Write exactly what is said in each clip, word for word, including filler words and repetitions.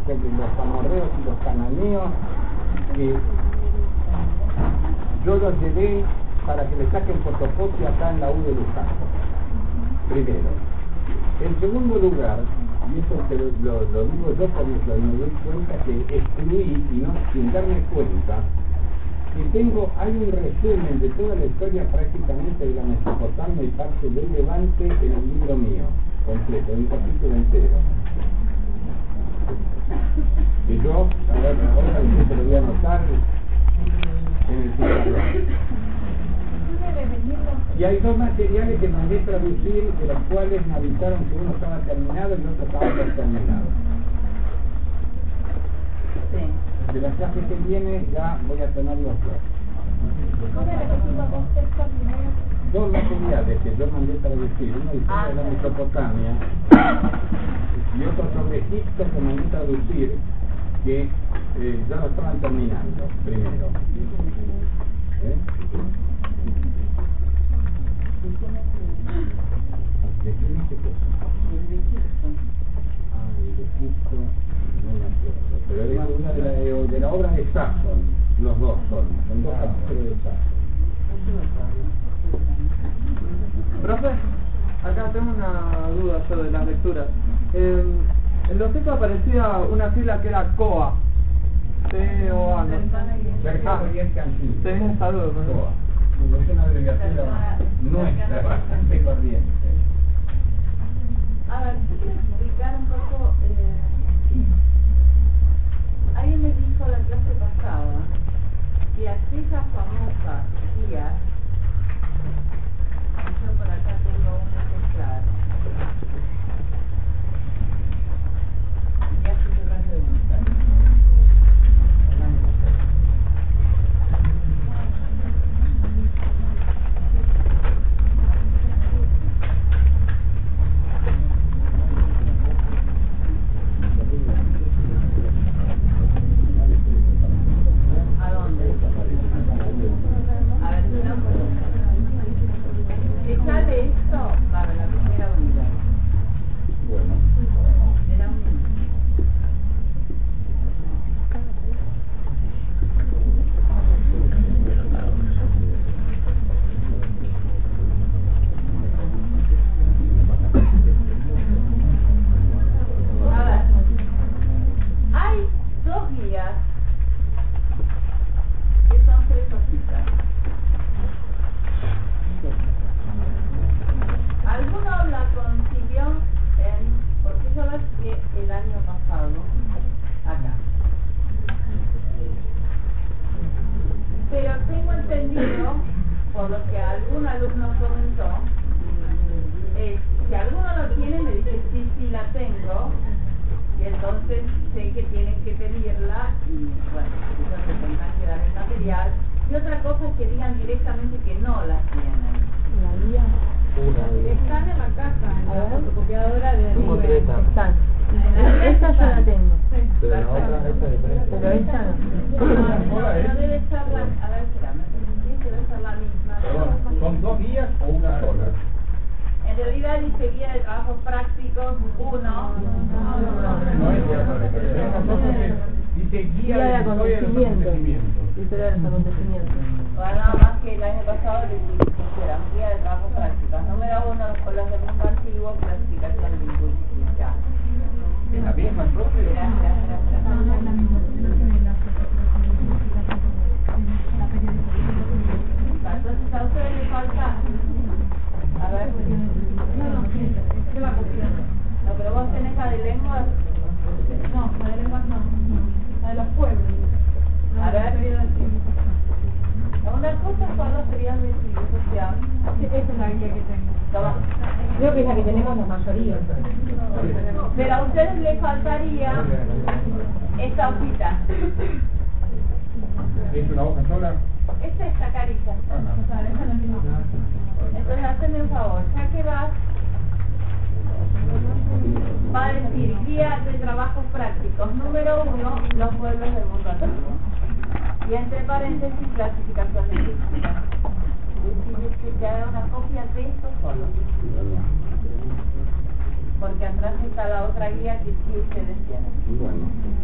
los amorreos y los cananeos, que yo los llevé para que le saquen fotocopia acá en la U de Luján, primero. En segundo lugar, y eso te lo, lo, lo digo yo porque me doy cuenta que excluí, y no sin darme cuenta, que tengo, hay un resumen de toda la historia prácticamente de la Mesopotamia y parte del Levante en el libro mío, completo, en un capítulo entero. Y yo, a ver, ahora te lo voy a anotar en el pizarrón. Y hay dos materiales que mandé traducir, de los cuales me avisaron que uno estaba terminado y el otro estaba por terminado. Sí. De la clase que viene ya voy a tener los dos. ¿Cómo repetimos dos textos primero? Dos materiales que yo mandé traducir, uno historia ah, de la Mesopotamia y otro sobre Egipto que mandé traducir, que eh, ya lo estaban terminando primero. ¿Eh? ¿De qué dice cosa? El de Egipto. Ah, el de Egipto, no me acuerdo. Pero era una de la, de la obra de Sasson, los dos son, son dos capítulos de Sasson. Profe, acá tengo una duda yo de las lecturas. Eh, en los textos aparecía una sigla que era C O A. C O A, ¿no? Cercano Oriente Antiguo. Tenés esa duda, ¿no? C O A. Es una abreviación nuestra, bastante corriente. A ver, yo quiero explicar un poco. Eh, alguien me dijo la clase pasada que aquellas famosas guías, yo por acá tengo un ejemplar, y así se las preguntas. Pero a ustedes les faltaría esta hojita. ¿Es una hoja sola? Es esta carita. Ah, no. Entonces, hazme un favor, ya que vas, va a decir guía de trabajos prácticos. Número uno, los pueblos del mundo antiguo. Y entre paréntesis, clasificación lingüística. Decirles que haga una copia de esto solo. Porque atrás está la otra guía que sí ustedes tienen. Bueno.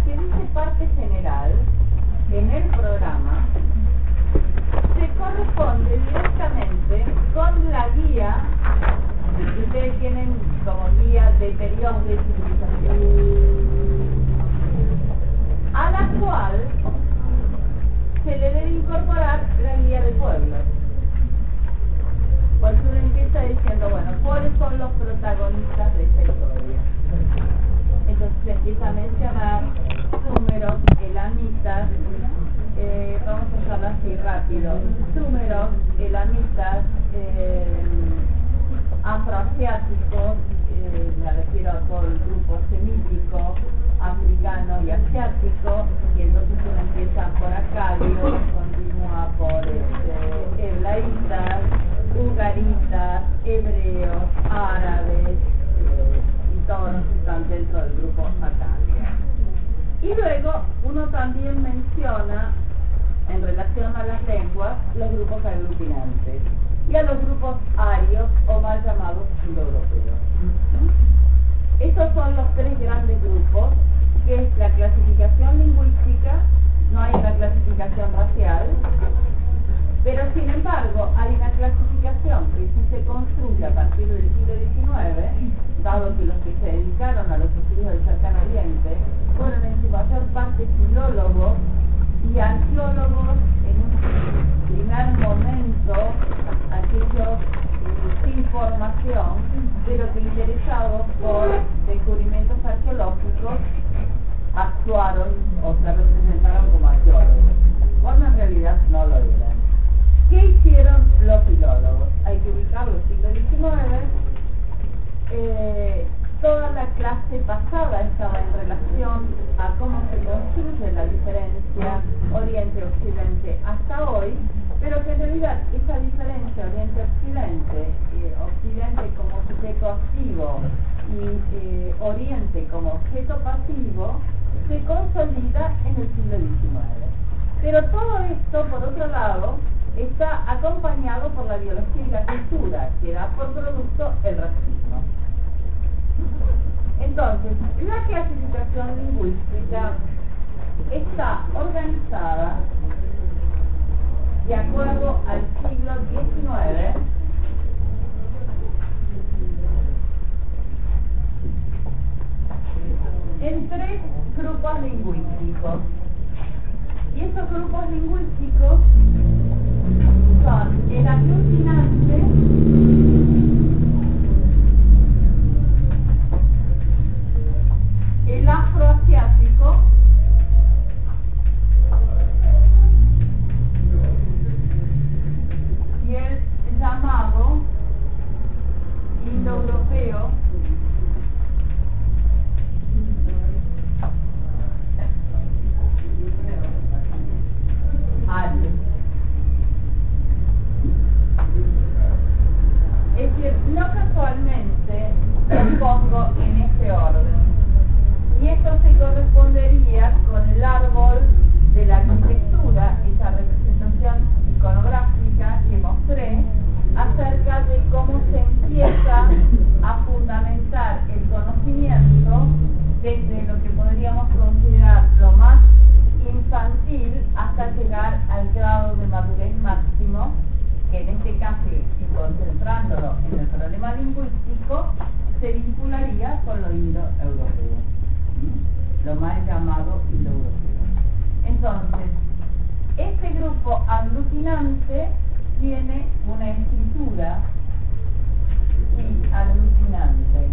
que dice parte general en el programa se corresponde directamente con la guía que ustedes tienen como guía de periodos de civilización, a la cual se le debe incorporar la guía de pueblos. Pues uno empieza diciendo, bueno, ¿cuáles son los protagonistas de esta historia? Entonces se empieza a mencionar números, elamitas, eh, vamos a usarlo así rápido, números, elamitas, eh, afroasiáticos, eh, me refiero a todo el grupo semítico, africano y asiático, y entonces uno empieza por acadios, continúa por este, eblaitas, ugaritas, hebreos, árabes, eh, y todos los que están dentro del grupo acadio. Y luego uno también menciona, en relación a las lenguas, los grupos aglutinantes y a los grupos arios o mal llamados indoeuropeos. Esos son los tres grandes grupos, que es la clasificación lingüística, no hay una clasificación racial, pero sin embargo hay una clasificación que sí se construye a partir del siglo diecinueve, dado que los que se dedicaron a los estudios del cercano oriente fueron en su mayor parte filólogos y arqueólogos en un primer momento, aquellos sin formación, pero que interesados por descubrimientos arqueológicos actuaron o se representaron como arqueólogos, cuando en realidad no lo eran. ¿Qué hicieron los filólogos? Hay que ubicarlo en el siglo diecinueve. Eh, toda la clase pasada estaba en relación a cómo se construye la diferencia Oriente-Occidente hasta hoy, pero que en realidad esa diferencia Oriente-Occidente, eh, Occidente como sujeto activo y eh, Oriente como objeto pasivo, se consolida en el siglo diecinueve. Pero todo esto, por otro lado, está acompañado por la biología y la cultura, que da por producto el racismo. Entonces, la clasificación lingüística está organizada de acuerdo al siglo diecinueve en tres grupos lingüísticos. Y esos grupos lingüísticos son el aglutinante, el afroasiático y el llamado indoeuropeo ario. Es decir, no casualmente los pongo en este orden. Y esto se correspondería con el árbol de la arquitectura, esa representación iconográfica que mostré, acerca de cómo se empieza a fundamentar el conocimiento desde lo que podríamos considerar lo más infantil hasta llegar al grado de madurez máximo, que en este caso, y concentrándolo en el problema lingüístico, se vincularía con lo indoeuropeo, lo mal llamado indoeuropeo. Entonces, este grupo aglutinante tiene una escritura y aglutinante.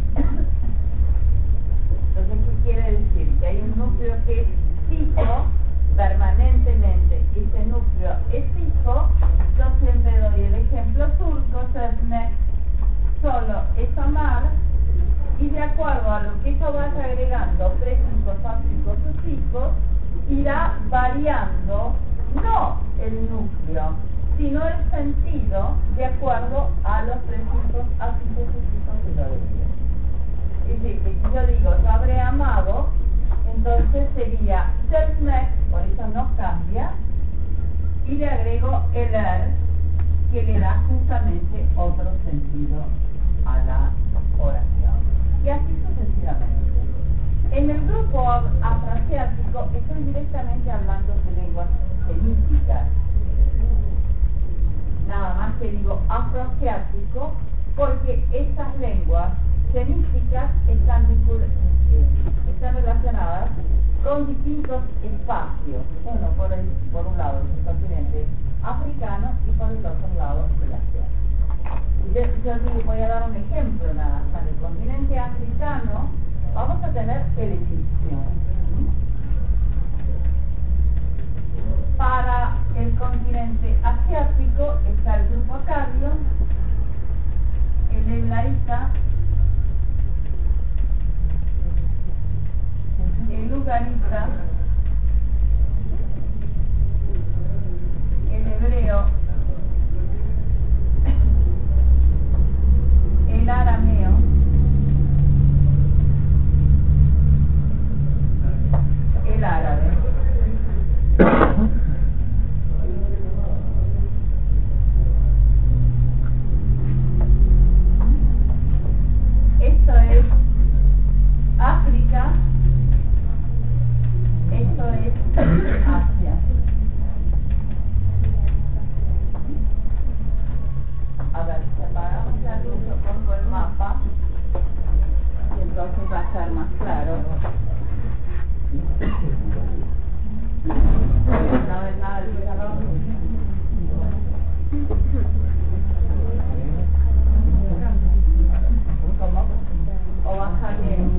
Entonces, ¿qué quiere decir? Que hay un núcleo que es fijo permanentemente, y ese núcleo es fijo. Yo siempre doy el ejemplo turco, Sözmek, solo es amar, y de acuerdo a lo que eso vaya agregando, prefijos, afijos, sufijos, irá variando no el núcleo, sino el sentido de acuerdo a los prefijos, afijos, sufijos que yo decía. Es decir, que si yo digo yo habré amado, entonces sería Sözmek, por eso no cambia, y le agrego el er, que le da justamente otro sentido a la oración. Y así sucesivamente. En el grupo grupo afroasiático, estoy directamente hablando de lenguas semíticas. Nada más que digo afroasiático porque estas lenguas semíticas están, eh, están relacionadas con distintos espacios, uno por, el, por un lado el continente africano y por el otro lado el asiático. Yo, yo voy a dar un ejemplo nada más. En el continente africano vamos a tener el egipcio. Para el continente asiático está el grupo acadio, el heblaíta, el ugarita, el hebreo, el arameo, el árabe. Esto es África, esto es Asia. A ver, si apagamos la luz, yo pongo el mapa y entonces va a estar más claro. No ves nada del pizarrón. O baja bien.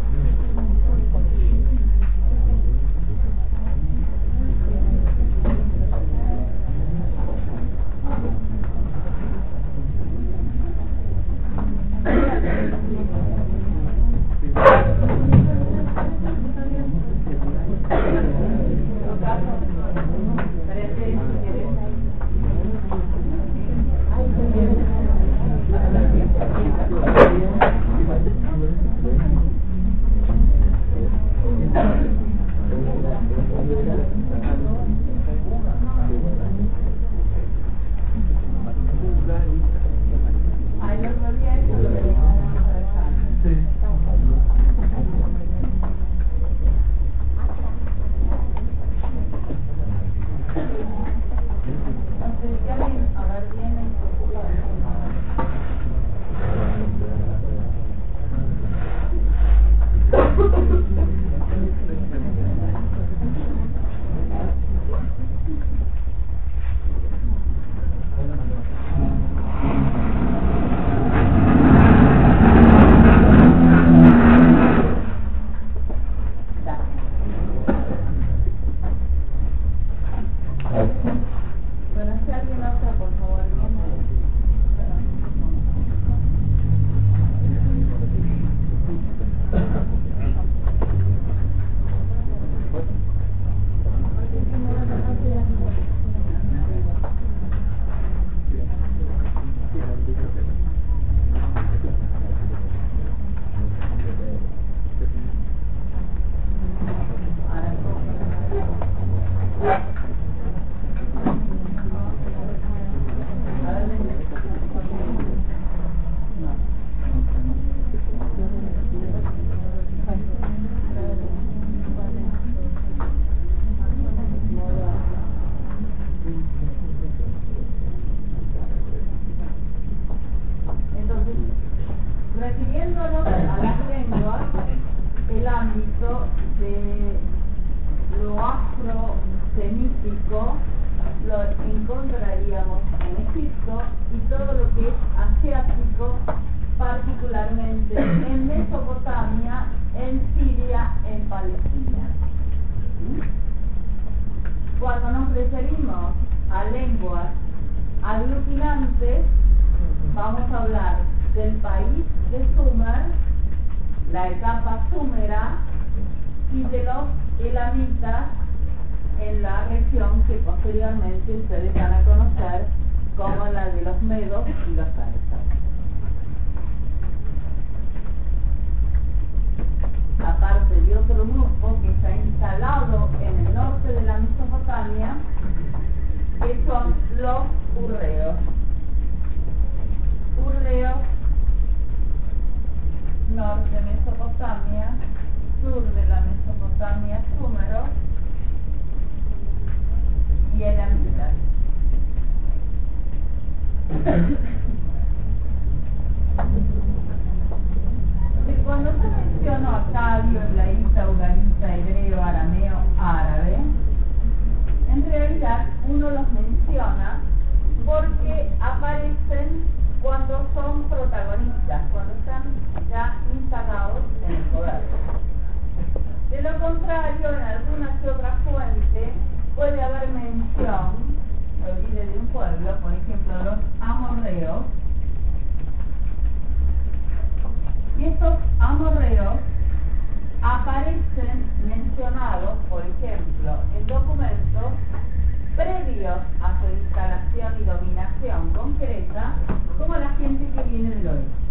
Refiriéndonos a las lenguas, el ámbito de lo afrosemítico lo encontraríamos en Egipto y todo lo que es asiático, particularmente en Mesopotamia, en Siria, en Palestina. Cuando nos referimos a lenguas aglutinantes, vamos a hablar del país de Sumer, la etapa súmera, y de los elamitas en la región que posteriormente ustedes van a conocer como la de los medos y los persas. Aparte de otro grupo que está instalado en el norte de la Mesopotamia, que son los urreos. Urreos, norte de Mesopotamia, sur de la Mesopotamia. Mesopotamia Súmero y elamitas. Cuando se mencionó acadio, eblaíta, ugarita, hebreo, arameo, árabe, en realidad uno los menciona porque aparecen cuando son protagonistas, cuando están ya instalados en el poder. De lo contrario, en alguna que otra fuente puede haber mención, me olvidé de un pueblo, por ejemplo los amorreos, y estos amorreos aparecen mencionados, por ejemplo, en documentos previos a su instalación y dominación concreta, como la gente que viene del oeste.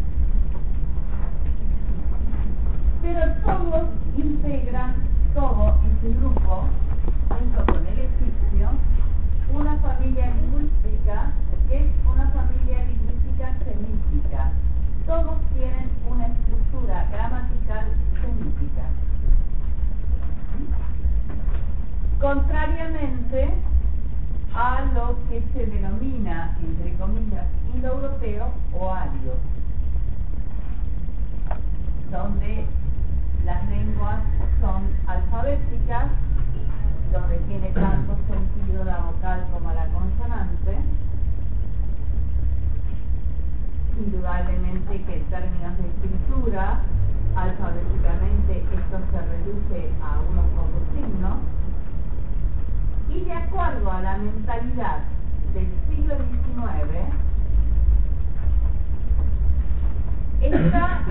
Pero todos integran, todo este grupo, junto con el egipcio, una familia lingüística que es una familia lingüística semítica. Todos tienen una estructura gramatical semítica. Contrariamente a lo que se denomina, entre comillas, indoeuropeo o ario, donde las lenguas son alfabéticas, donde tiene tanto sentido la vocal como la consonante. Indudablemente que en términos de escritura, alfabéticamente esto se reduce a unos pocos signos, y de acuerdo a la mentalidad del siglo diecinueve, está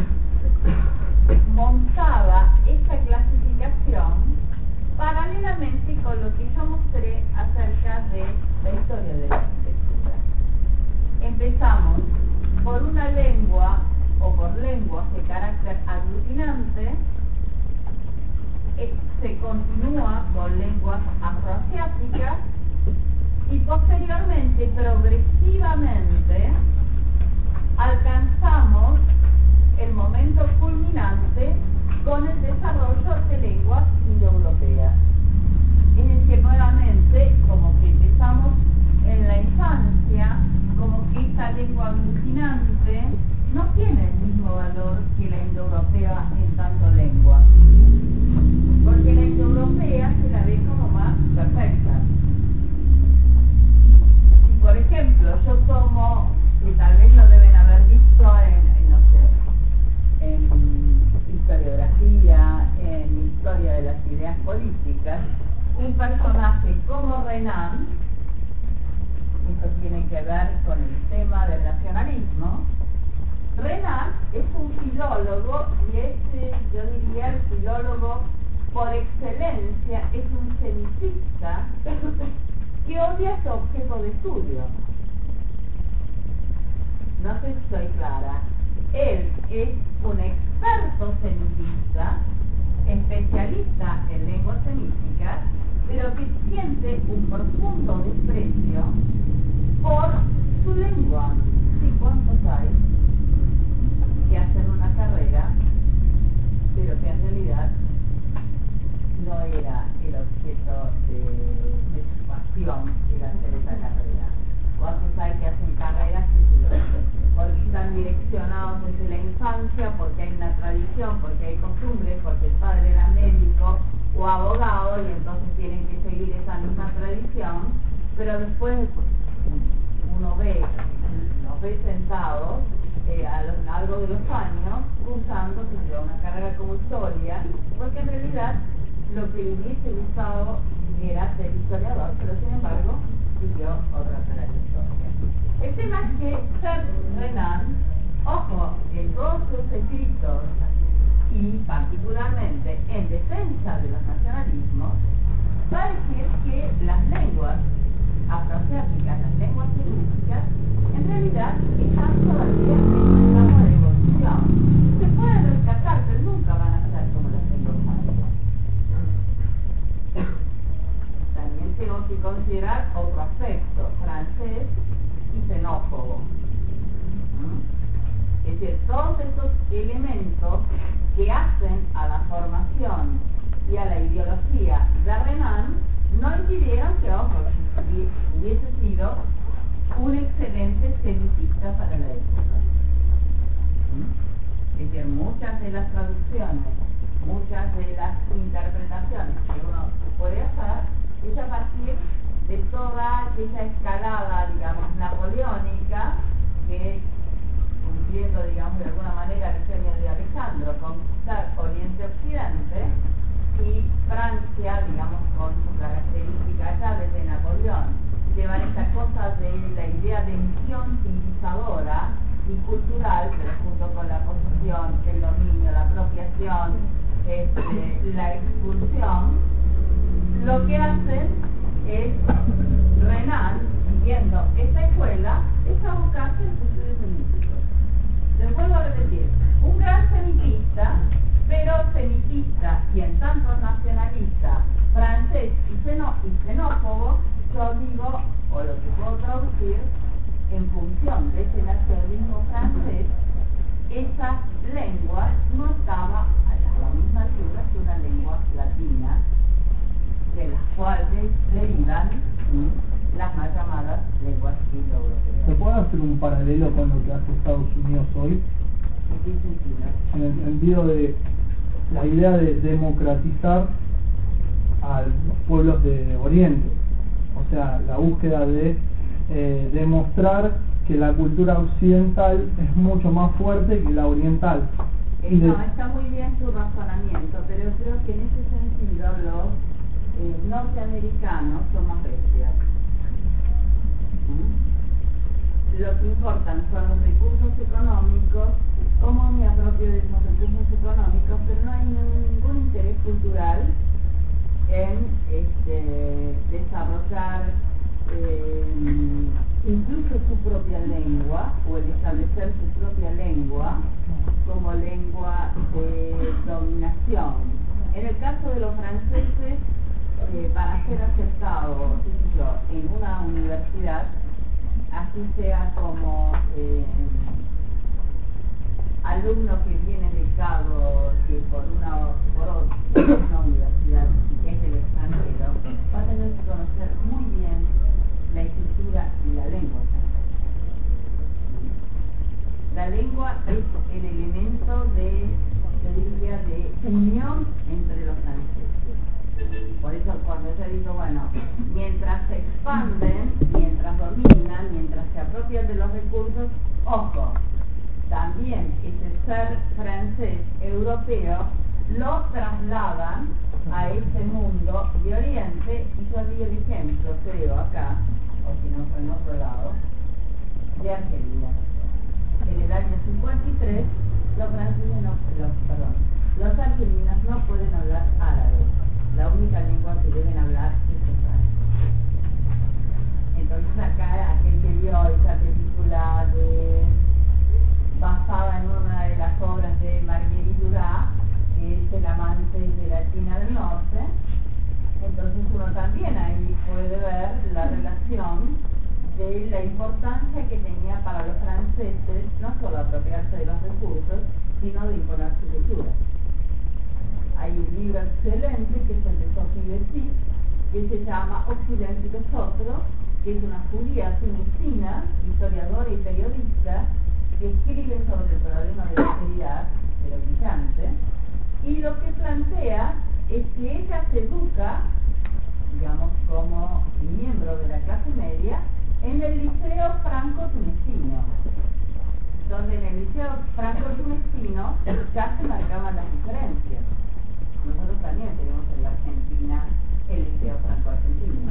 montada esta clasificación paralelamente con lo que yo mostré acerca de la historia de la arquitectura. Empezamos por una lengua o por lenguas de carácter aglutinante, eh, se continúa con lenguas afroasiáticas y posteriormente, progresivamente, alcanzamos el momento culminante con el desarrollo de lenguas indoeuropeas. Es decir, nuevamente, como que empezamos en la infancia, como que esta lengua aglutinante no tiene el mismo valor que la indoeuropea en tanto lengua, porque la indoeuropea se la ve como más perfecta. Si por ejemplo yo tomo, que tal vez lo deben haber visto en, en no sé, en historiografía, en historia de las ideas políticas, un personaje como Renan, esto tiene que ver con el tema del nacionalismo. Renan es un filólogo y es, yo diría, el filólogo por excelencia, es un semicista que odia su objeto de estudio. No sé si soy clara. Él es un experto semicista, especialista en lenguas semíticas, pero que siente un profundo desprecio por su lengua. Sí, ¿cuántos hay que hacen una carrera, pero que en realidad no era el objeto de, de su pasión el hacer esa carrera? ¿Cuántos hay que hacen carreras porque están direccionados desde la infancia, porque hay una tradición, porque hay costumbres, porque el padre era médico o abogado y entonces tienen que seguir esa misma tradición, pero después uno ve, los ve sentados eh, a lo largo de los años cursando una carrera como historia, porque en realidad lo que le hubiese gustado era ser historiador, pero sin embargo siguió otra trayectoria. El tema es que Serge Renan, ojo, en todos sus escritos y particularmente en defensa de los nacionalismos, va a decir que las lenguas afroasiáticas, las lenguas semíticas, en realidad están todavía en un estado de evolución. Se pueden rescatar, pero nunca van a ser como las lenguas mayas. También tengo que considerar otro aspecto, francés y xenófobo. ¿Mm? Es decir, todos esos elementos que hacen a la formación coincidieron que, ojo, hubiese sido un excelente semitista para la época. Es decir, muchas de las traducciones, muchas de las interpretaciones que uno puede hacer es a partir de toda aquella escalada, digamos, napoleónica que, cumpliendo, digamos, de alguna manera el sueño de Alejandro, conquistar Oriente-Occidente, y Francia, digamos, con sus características ya desde Napoleón, llevan esta cosa de la idea de misión civilizadora y cultural, pero junto con la posesión, el dominio, la apropiación, este, la expulsión, lo que hacen es, Renan, siguiendo esta escuela, es abocarse a los estudios semíticos. Les vuelvo a repetir, un gran semitista, pero semitista y en tanto nacionalista, francés y, xeno, y xenófobo, yo digo, o lo que puedo traducir, en función de ese nacionalismo francés, esa lengua no estaba a la misma altura que una lengua latina, de las cuales derivan las más llamadas lenguas indoeuropeas. ¿Se puede hacer un paralelo con lo que hace Estados Unidos hoy? ¿En qué sentido? En el sentido de la idea de democratizar a los pueblos de Oriente. O sea, la búsqueda de eh, demostrar que la cultura occidental es mucho más fuerte que la oriental. Eh, y de... No, está muy bien su razonamiento, pero creo que en ese sentido los eh, norteamericanos son más bestias. ¿Mm? Lo que importan son los recursos económicos, cómo me apropio de esos recursos económicos, pero no hay ningún interés cultural en este, desarrollar eh, incluso su propia lengua o el establecer su propia lengua como lengua de dominación. En el caso de los franceses, eh, para ser aceptado, qué sé yo, en una universidad, así sea como eh, alumno que viene becado que por una por otra, una universidad que es del extranjero, va a tener que conocer muy bien la escritura y la lengua francesa. La lengua es el elemento de, yo diría, de unión entre los franceses. Por eso cuando yo digo, bueno, mientras se expanden, mientras dominan, mientras se apropian de los recursos, ojo, también ese ser francés europeo lo trasladan a ese mundo de Oriente, y yo di el ejemplo, creo, acá, o si no fue en otro lado, de Argelia. En el año cincuenta y tres, los franceses no, los, perdón, los argelinos no pueden hablar árabe. La única lengua que deben hablar es el francés. Entonces acá, aquel que vio esa película de, basada en una de las obras de Marguerite Duras, que es el amante de la China del Norte, entonces uno también ahí puede ver la relación de la importancia que tenía para los franceses no solo apropiarse de los recursos, sino de imponer su cultura. Hay un libro excelente que es el de Sophie Bessis, que se llama Occidente y nosotros, que es una judía tunecina, historiadora y periodista, que escribe sobre el problema de la austeridad, pero brillante, y lo que plantea es que ella se educa, digamos, como miembro de la clase media, en el Liceo Franco-Tunecino, donde en el Liceo Franco-Tunecino ya se marcaban las diferencias. Nosotros también tenemos en la Argentina el Liceo Franco-Argentino,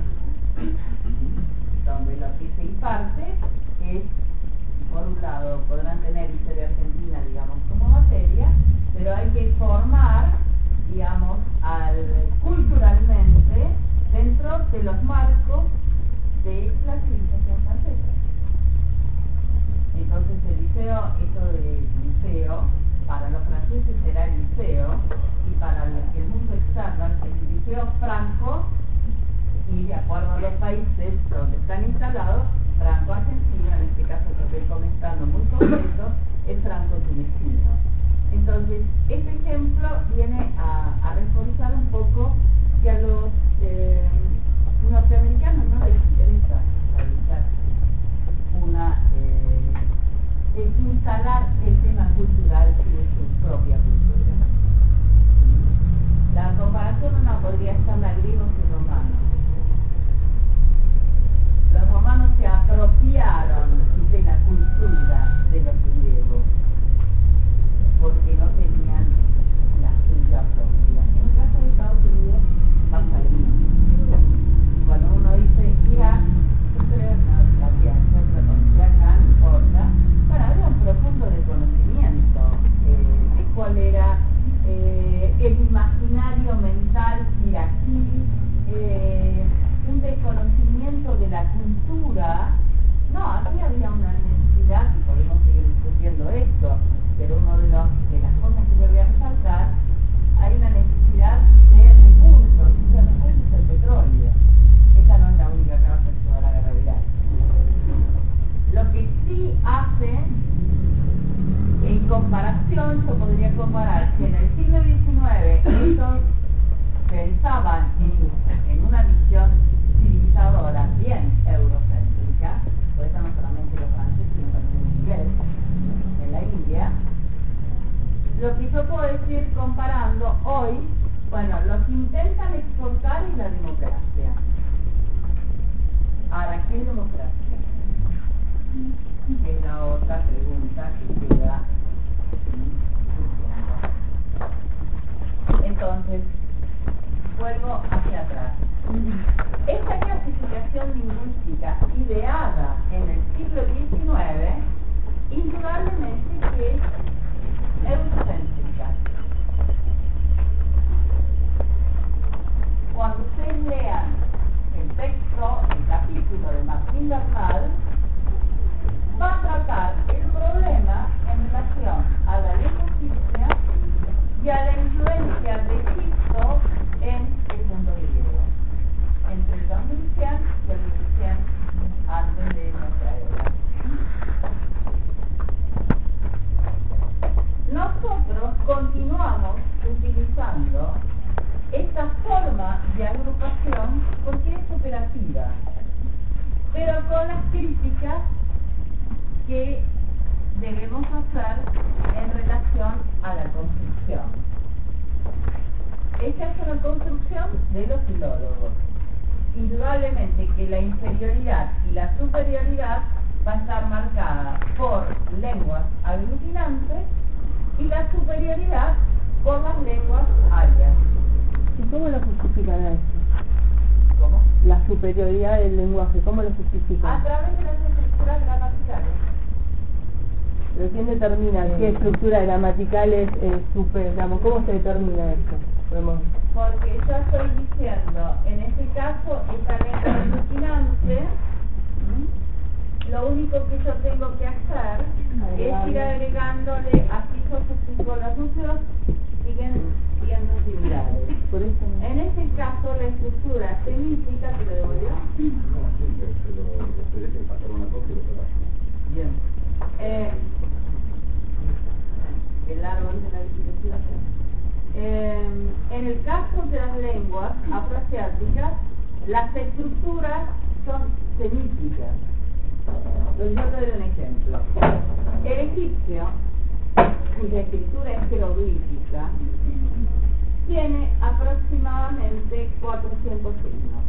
donde lo que se imparte es, por un lado, podrán tener historia argentina, digamos, como materia, pero hay que formar, digamos, al, culturalmente dentro de los marcos de la civilización francesa. Entonces el liceo, esto de liceo, para los franceses será el liceo, y para el mundo externo el liceo franco, y de acuerdo a los países donde están instalados, franco-argentino, en este caso que estoy comentando muy concreto, es franco-tunecino. Entonces, este ejemplo viene a, a reforzar un poco que a los eh, cultura, no, aquí había una necesidad, y podemos seguir discutiendo esto, pero uno de, los, de las cosas que yo voy a resaltar, hay una necesidad de recursos, ese recurso es el petróleo. Esa no es la única causa de toda la guerra viral. Lo que sí hace, en comparación, yo podría comparar que en el siglo diecinueve ellos pensaban en, en una visión civilizadora bien eurocéntrica, por eso no solamente los franceses, sino también los ingleses, en la India. Lo que yo puedo decir comparando hoy, bueno, lo que intentan exportar es la democracia. Ahora, ¿qué es democracia? Es la otra pregunta que queda surgiendo. Entonces, vuelvo hacia atrás. Esta clasificación lingüística ideada en el siglo diecinueve, indudablemente que es eurocéntrica. Cuando ustedes lean el texto, el capítulo de Martín Bernal, va a tratar el problema en relación a la lengua egipcia y a la influencia de Egipto en el mundo griego, entre el don Lucián y el Lucián antes de nuestra era. Nosotros continuamos utilizando esta forma de agrupación porque es operativa, pero con las críticas que debemos hacer en relación a la construcción. Esta es una construcción de los filólogos. Indudablemente que la inferioridad y la superioridad va a estar marcada por lenguas aglutinantes y la superioridad por las lenguas arias. ¿Y cómo lo justifican a esto? ¿Cómo? La superioridad del lenguaje, ¿cómo lo justifican? A través de las estructuras gramaticales. ¿Pero quién determina qué estructura gramatical es eh, super, digamos, cómo se determina esto? Podemos... Porque yo estoy diciendo, en este caso, esta lengua aglutinante, lo único que yo tengo que hacer es ir agregándole, así yo sustituyo los núcleos, siguen siendo similares. Por eso no. En este caso, la estructura semítica, ¿te lo devolvió? No, sí, pero se lo se deje pasar una cosa y lo otra. Bien. Eh, el árbol de la vegetación. Eh, en el caso de las lenguas afroasiáticas, las estructuras son semíticas. Yo te doy un ejemplo. El egipcio, cuya escritura es jeroglífica, tiene aproximadamente cuatrocientos signos.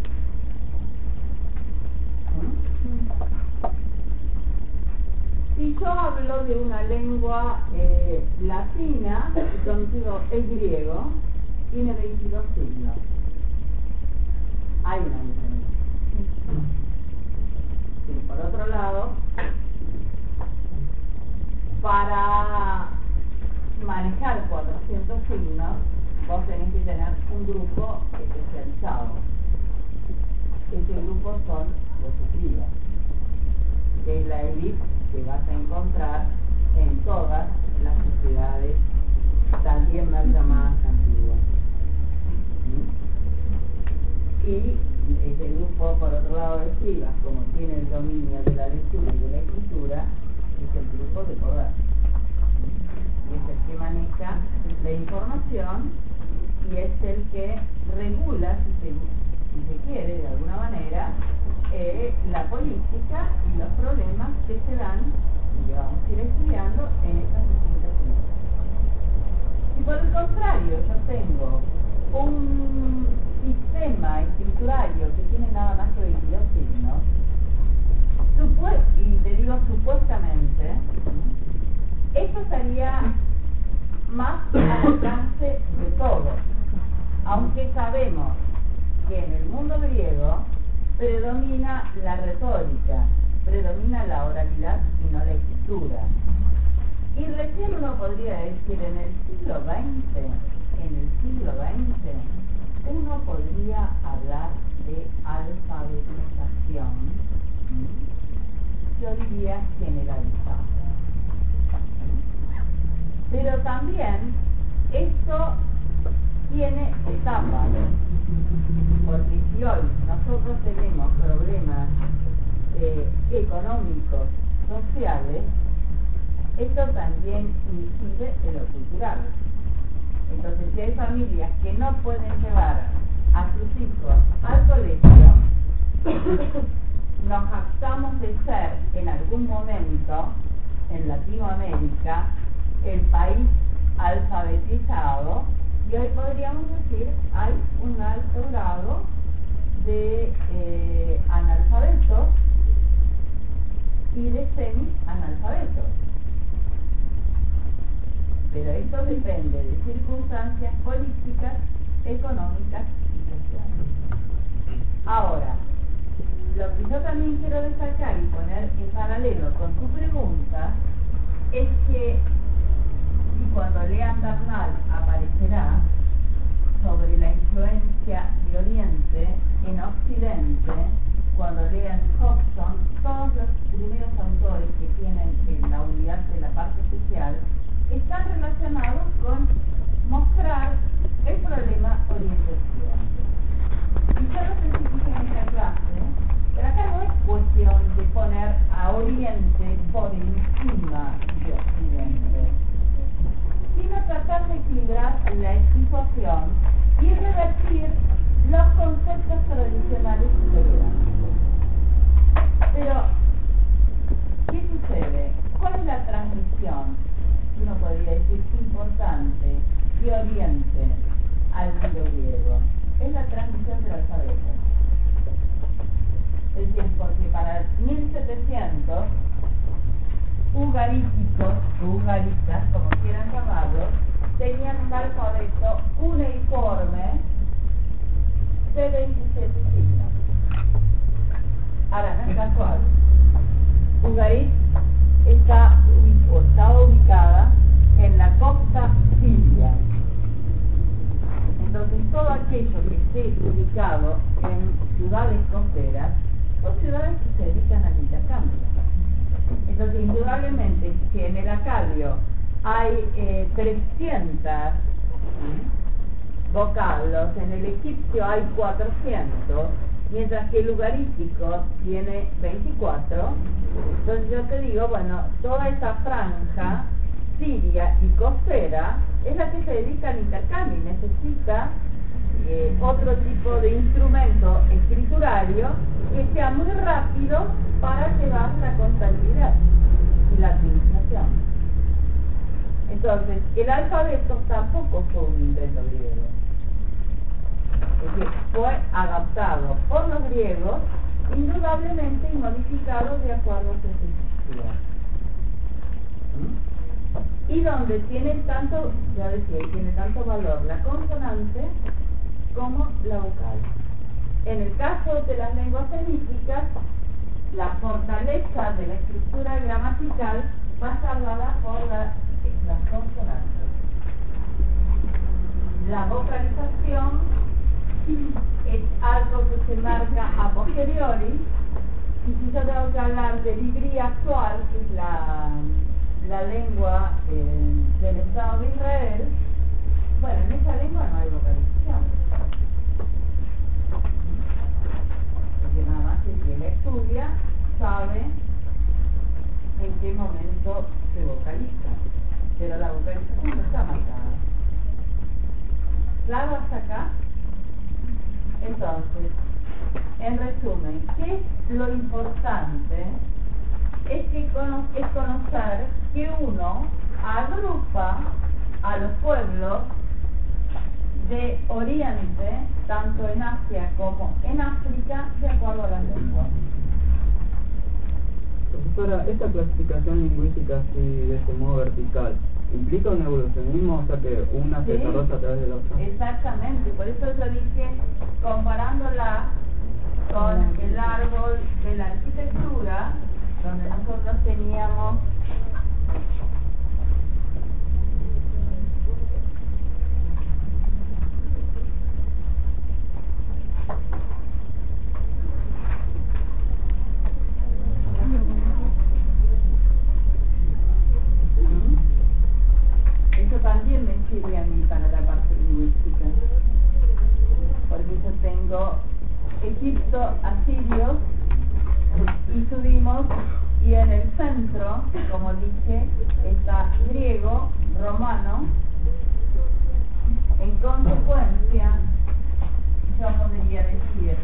¿Mm? Si yo hablo de una lengua eh, latina, conocido el griego, tiene veintidós signos. Hay una diferencia. Sí, por otro lado, para manejar cuatrocientos signos, vos tenés que tener un grupo especializado. Ese grupo son los escribas, que es la élite que vas a encontrar en todas las sociedades también más llamadas antiguas. ¿Mm? Y ese grupo, por otro lado, de escribas, como tiene el dominio de la lectura y de la escritura, es el grupo de poder. Y es el que maneja la información y es el que regula, si se, si se quiere, de alguna manera, eh, la política y los problemas que se dan, y que vamos a ir estudiando en estas distintas unidades. Si por el contrario yo tengo un sistema escriturario que tiene nada más que veintidós signos, y te digo supuestamente, esto estaría más al alcance de todos, aunque sabemos que en el mundo griego predomina la retórica, predomina la oralidad y no la escritura. Y recién uno podría decir, en el siglo veinte, en el siglo veinte, uno podría hablar de alfabetización. familias generalizadas. Pero también esto tiene etapas, porque si hoy nosotros tenemos problemas eh, económicos, sociales, esto también incide en lo cultural. Entonces, si hay familias que no pueden llevar a sus hijos al colegio, nos jactamos de ser en algún momento en Latinoamérica el país alfabetizado, y hoy podríamos decir hay un alto grado de eh, analfabetos y de semi-analfabetos. Pero esto depende de circunstancias políticas, económicas y sociales. Ahora, lo que yo también quiero destacar y poner en paralelo con tu pregunta es que, y cuando lean Bernal aparecerá, sobre la influencia de Oriente en Occidente, cuando lean Hobson, todos los primeros autores que tienen en la unidad de la parte social están relacionados con mostrar el problema Oriente-Occidente. Y yo no sé si dije en esta clase, pero acá no es cuestión de poner a Oriente por encima de Occidente, sino tratar de equilibrar la situación y revertir los conceptos tradicionales tolerantes. Pero, ¿qué sucede? ¿Cuál es la transmisión, uno podría decir, importante de Oriente al mundo griego? Es la transmisión del alfabeto. Es decir, porque para mil setecientos, ugaríticos o ugaritas, como quieran llamarlo, tenían un alfabeto uniforme de veintisiete signos. Ahora, no es casual. Ugarit está, o estaba ubicada en la costa siria. Entonces, todo aquello que esté ubicado en ciudades costeras son ciudades que se dedican al intercambio. Entonces, indudablemente, si en el Acadio hay eh, trescientas ¿sí? vocablos, en el egipcio hay cuatrocientos, mientras que el ugarítico tiene veinticuatro, entonces yo te digo, bueno, toda esa franja siria y costera es la que se dedica al intercambio y necesita eh, otro tipo de instrumento escriturario que sea muy rápido para llevar la contabilidad y la administración. Entonces, el alfabeto tampoco fue un invento griego. Es decir, fue adaptado por los griegos, indudablemente, y modificado de acuerdo a sus necesidades. ¿Mm? Y donde tiene tanto, ya decía, tiene tanto valor la consonante como la vocal. En el caso de las lenguas semíticas, la fortaleza de la estructura gramatical va a estar dada por la, las consonantes. La vocalización es algo que se marca a posteriori, y si yo tengo que hablar del ibrí actual, que es la, la lengua eh, del Estado de Israel, bueno, en esa lengua no hay vocalización. Porque nada más que quien estudia sabe en qué momento se vocaliza, pero la vocalización no está marcada. ¿Claro hasta acá? Entonces, en resumen, ¿qué es lo importante? Es que cono es conocer que uno agrupa a los pueblos de Oriente, tanto en Asia como en África, de acuerdo a las lenguas. Profesora, esta clasificación lingüística así de este modo vertical, ¿implica un evolucionismo? O sea que una se Sí, desarrolla a través de la otra. Exactamente, por eso yo dije, comparándola con el árbol de la arquitectura, donde nosotros teníamos Egipto asirios y subimos, y en el centro, como dije, está griego, romano. En consecuencia, yo podría decir,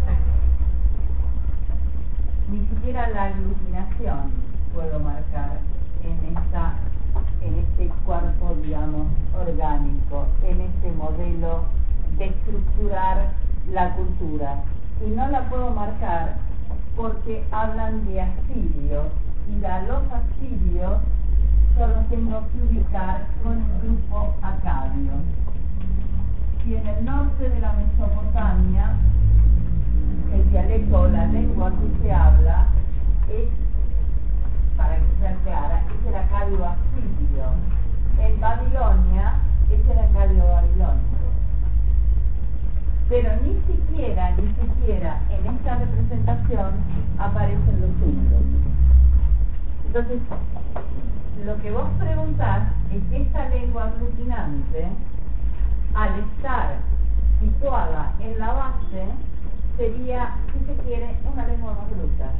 ni siquiera la aglutinación puedo marcar en esta, en este cuerpo, digamos, orgánico, en este modelo de estructurar la cultura. Y no la puedo marcar porque hablan de asirios, y a los asirios solo tengo que ubicar con el grupo acadio. Y en el norte de la Mesopotamia, el dialecto o la lengua que se habla es, para que sea clara, es el acadio asirio. En Babilonia es el acadio babilónico. Pero ni siquiera, ni siquiera en esta representación aparecen los húmedos. Entonces, lo que vos preguntás es que esta lengua aglutinante, al estar situada en la base, sería, si se quiere, una lengua más bruta.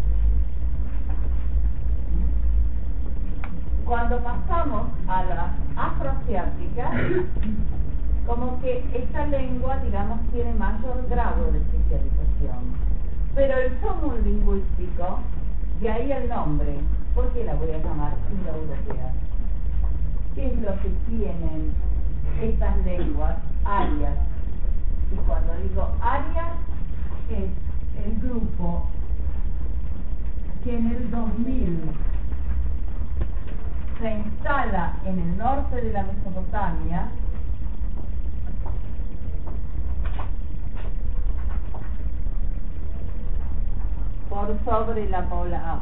Cuando pasamos a las afroasiáticas, como que esta lengua, digamos, tiene mayor grado de especialización. Pero el común lingüístico, de ahí el nombre, ¿por qué la voy a llamar indoeuropea? ¿Qué es lo que tienen estas lenguas arias? Y cuando digo arias, es el grupo que en el dos mil se instala en el norte de la Mesopotamia, por sobre la población.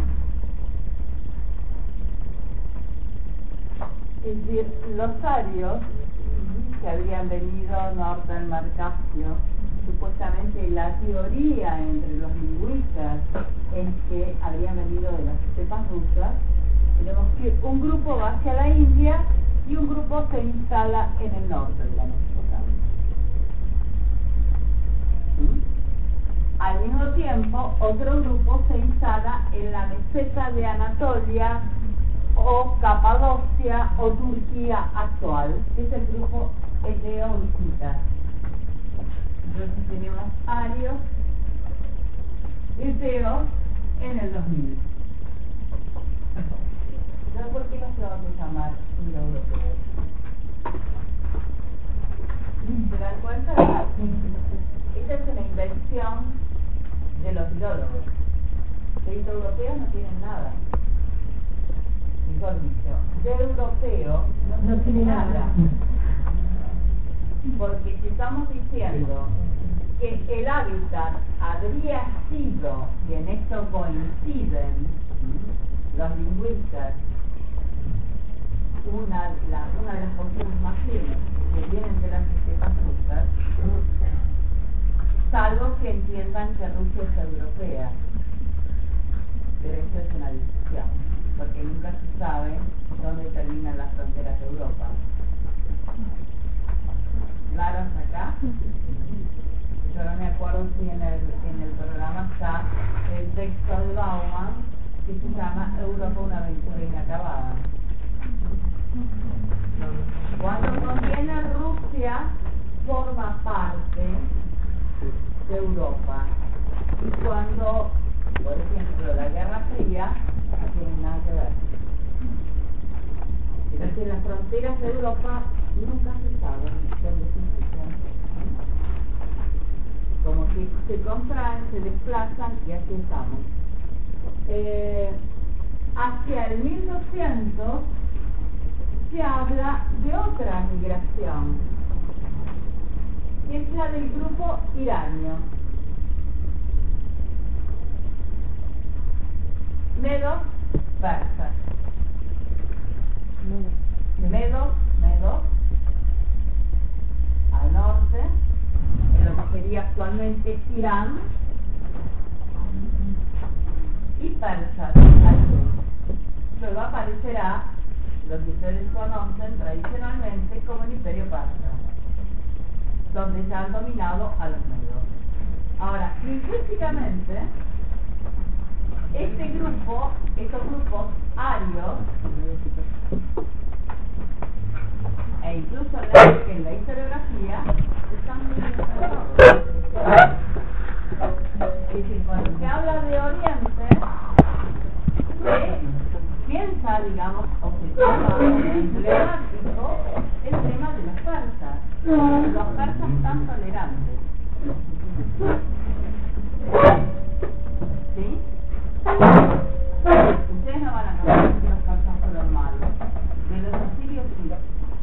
Es decir, los arios que habrían venido norte del Mar Caspio, supuestamente la teoría entre los lingüistas es que habrían venido de las estepas rusas. Tenemos que un grupo va hacia la India y un grupo se instala en el norte de la Mesopotamia. ¿Mm? Al mismo tiempo, otro grupo se instala en la meseta de Anatolia o Capadocia o Turquía actual, que es el grupo eteo-hitita. Entonces tenemos arios, eteos en el dos mil. Entonces, ¿por qué no se van a llamar indoeuropeos? ¿Se dan cuenta? Esta es una invención de los filólogos. Los indoeuropeos no tienen nada. Mejor dicho, de europeo no, no tiene nada. Porque si estamos diciendo que el hábitat habría sido, y en esto coinciden los lingüistas, una, la, una de las posiciones más firmes que vienen de las estepas rusas, salvo que entiendan que Rusia es europea. Pero esto es una discusión, porque nunca se sabe dónde terminan las fronteras de Europa. ¿Claro hasta acá? Yo no me acuerdo si en el, en el programa está el texto de Bauman que se llama Europa, una aventura inacabada. Cuando conviene Rusia, forma parte de Europa. Y cuando, por ejemplo, la Guerra Fría, no tiene nada que ver. Entonces, las fronteras de Europa nunca se saben dónde se encuentran. Como que se contraen, se desplazan y así estamos. Eh, hacia el mil doscientos se habla de otra migración, que es la del grupo iranio. Medos, persas. Medos, medos, al norte, en lo que sería actualmente Irán, y persas al sur. Luego aparecerá lo que ustedes conocen tradicionalmente como el Imperio Persa, donde se han dominado a los medos. Ahora, lingüísticamente, este grupo, estos grupos arios, e incluso en la, en la historiografía, están muy interesados. Es decir, cuando se habla de Oriente, se piensa, digamos, o se toma como emblemático el tema de los persas, los persas tan tolerantes. ¿Sí? Ustedes no van a conocer que los persas fueron malos. De los asirios sí.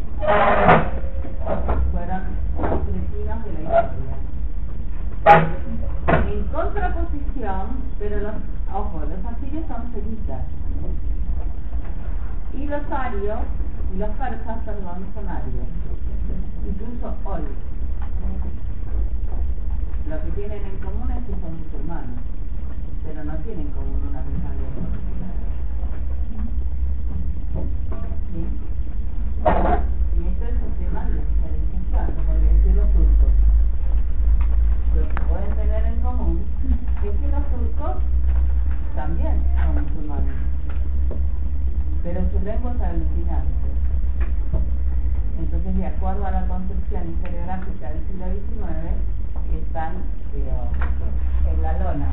Fueron los cretinos de la historia. En contraposición, pero los, ojo, los asirios son semitas. Y los arios, y los persas, perdón, son arios. Incluso hoy. Lo que tienen en común es que son musulmanes, pero no tienen en común una misma lengua. ¿Sí? Y esto es un tema de diferenciación, como decir los turcos. Lo que pueden tener en común es que los turcos también son musulmanes, pero su lengua es alucinante. Entonces, de acuerdo a la concepción historiográfica del siglo diecinueve, están pero, en la lona.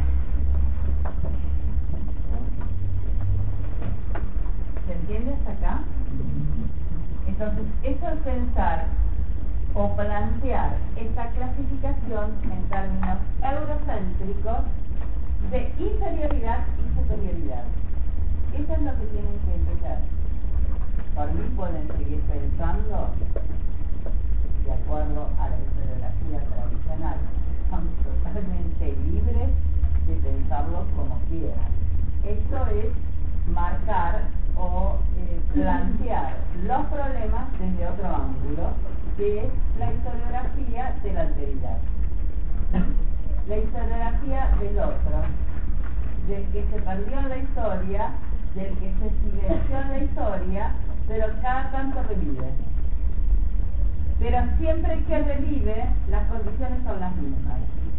¿Se entiende hasta acá? Entonces, eso es pensar o plantear esta clasificación en términos eurocéntricos de inferioridad y superioridad. Eso es lo que tienen que entender. Por mí pueden seguir pensando de acuerdo a la historiografía tradicional. Son totalmente libres de pensarlo como quieran. Esto es marcar o eh, plantear los problemas desde otro ángulo, que es la historiografía de la alteridad. La historiografía del otro, del que se perdió en la historia, del que se silenció en la historia, pero cada tanto revive. Pero siempre que revive, las condiciones son las mismas.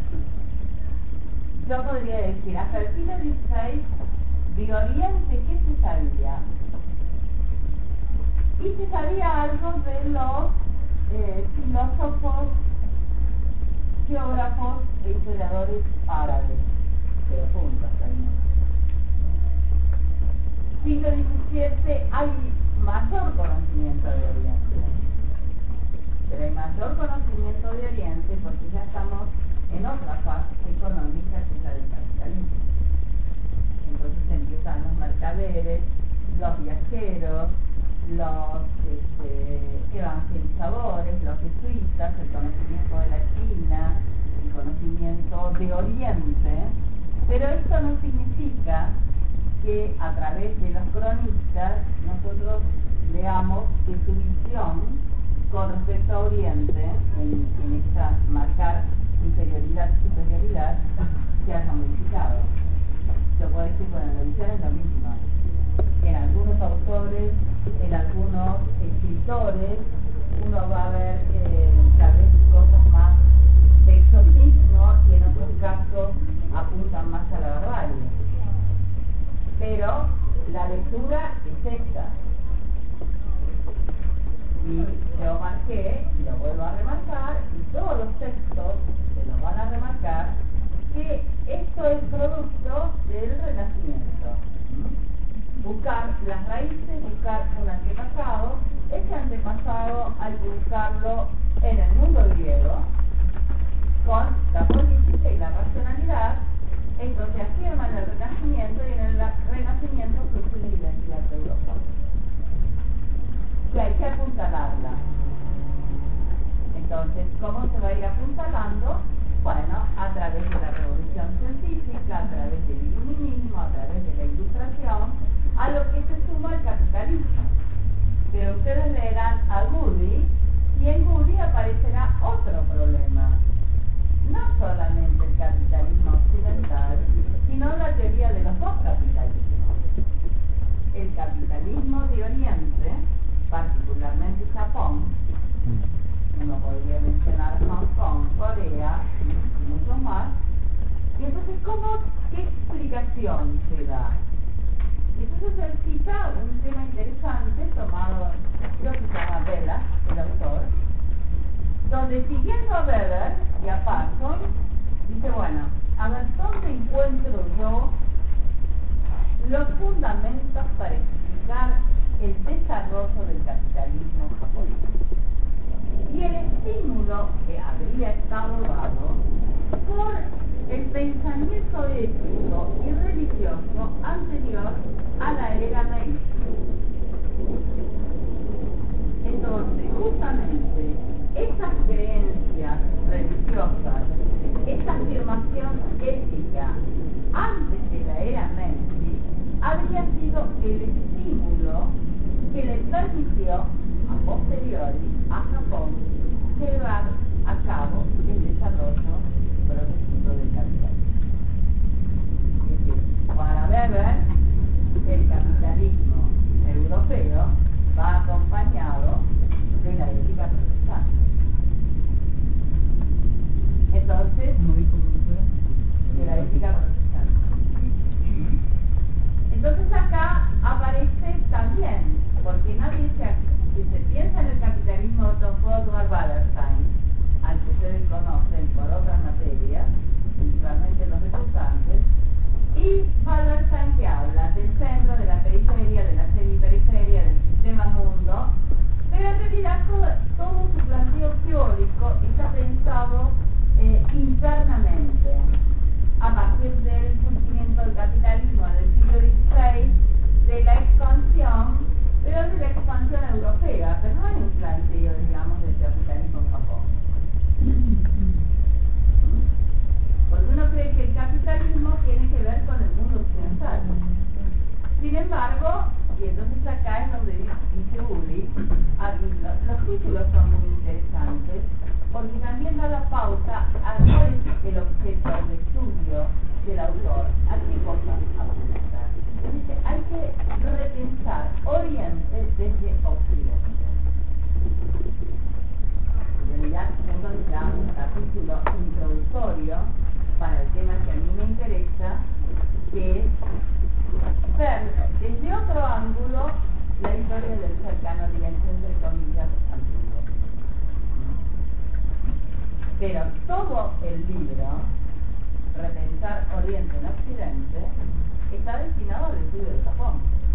Yo podría decir, hasta el siglo dieciséis, de Oriente, ¿qué se sabía? Y se sabía algo de los eh, filósofos, geógrafos e historiadores árabes, pero punto, hasta ahí. Siglo diecisiete hay mayor conocimiento de Oriente, pero hay mayor conocimiento de Oriente porque ya estamos en otra fase económica que es la del capitalismo. Entonces empiezan los mercaderes, los viajeros, los este, evangelizadores, los jesuitas, el conocimiento de la China, el conocimiento de Oriente, pero esto no significa que a través de los cronistas nosotros leamos que su visión con respecto a Oriente, en, en esta marcar inferioridad y superioridad, se haya modificado. Yo puedo decir, bueno, la visión es lo mismo. En algunos autores, en algunos escritores, uno va a ver eh, tal vez cosas más de exotismo y en otros casos apuntan más a la barbarie. Pero la lectura es esta. Y yo marqué, y lo vuelvo a remarcar, y todos los textos se lo van a remarcar, que esto es producto del Renacimiento. Buscar las raíces, buscar un antepasado. Ese antepasado relación se da. Y entonces él cita un tema interesante tomado, creo que se llama Vela, el autor, donde siguiendo a Weber y a Parsons, dice, bueno, a ver, ¿dónde encuentro yo los fundamentos para explicar el desarrollo del capitalismo japonés? Y el estímulo que habría estado dado por el pensamiento ético y religioso anterior a la era Meiji. Entonces, justamente, esas creencias religiosas, esa afirmación ética antes de la era Meiji, habría sido el estímulo que le permitió, a posteriori, a Japón, llevar a cabo el desarrollo progresivo del capitalismo. Es decir, para Weber, el capitalismo europeo va acompañado de la ética protestante. Entonces, de la ética protestante. Entonces acá aparece también, porque nadie se, si se piensa en el capitalismo, puedo tomar Wallerstein, al que ustedes conocen por otras materias, principalmente los recursantes, y Wallerstein que habla del centro, de la periferia, de la semiperiferia, del sistema mundo, pero en realidad todo, todo su planteo teórico está pensado eh, internamente, a partir del surgimiento del capitalismo en el siglo dieciséis, de la expansión, pero de la expansión europea, pero no hay un planteo, digamos, del capitalismo en Japón. Porque uno cree que el capitalismo tiene que ver con el mundo occidental. Sin embargo, y entonces acá es donde dice Uli, los títulos son muy interesantes, porque también da la pauta a cuál es el objeto de estudio del autor, a qué cosas apunta. Dice, hay que repensar Oriente desde Occidente. En realidad, tengo ya un capítulo introductorio para el tema que a mí me interesa, que es ver desde otro ángulo la historia del cercano oriente, entre comillas, antiguo. Pero todo el libro, Repensar Oriente en Occidente, está destinado al estudio de Japón.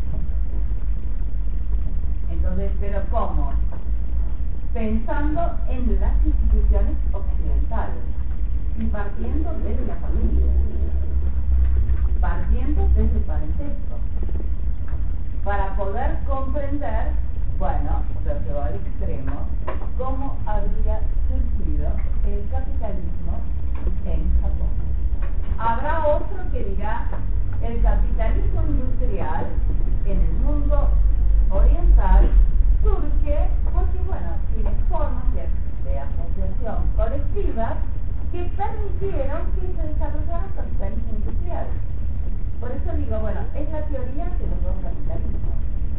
Entonces, ¿pero cómo? Pensando en las instituciones occidentales y partiendo desde la familia, partiendo desde el parentesco, para poder comprender, bueno, lo que va al extremo, cómo habría surgido el capitalismo en Japón. Habrá otro que dirá, el capitalismo industrial en el mundo oriental surge porque, bueno, tiene formas de, de asociación colectiva que permitieron que se desarrollara el capitalismo industrial. Por eso digo, bueno, es la teoría de los dos capitalismos.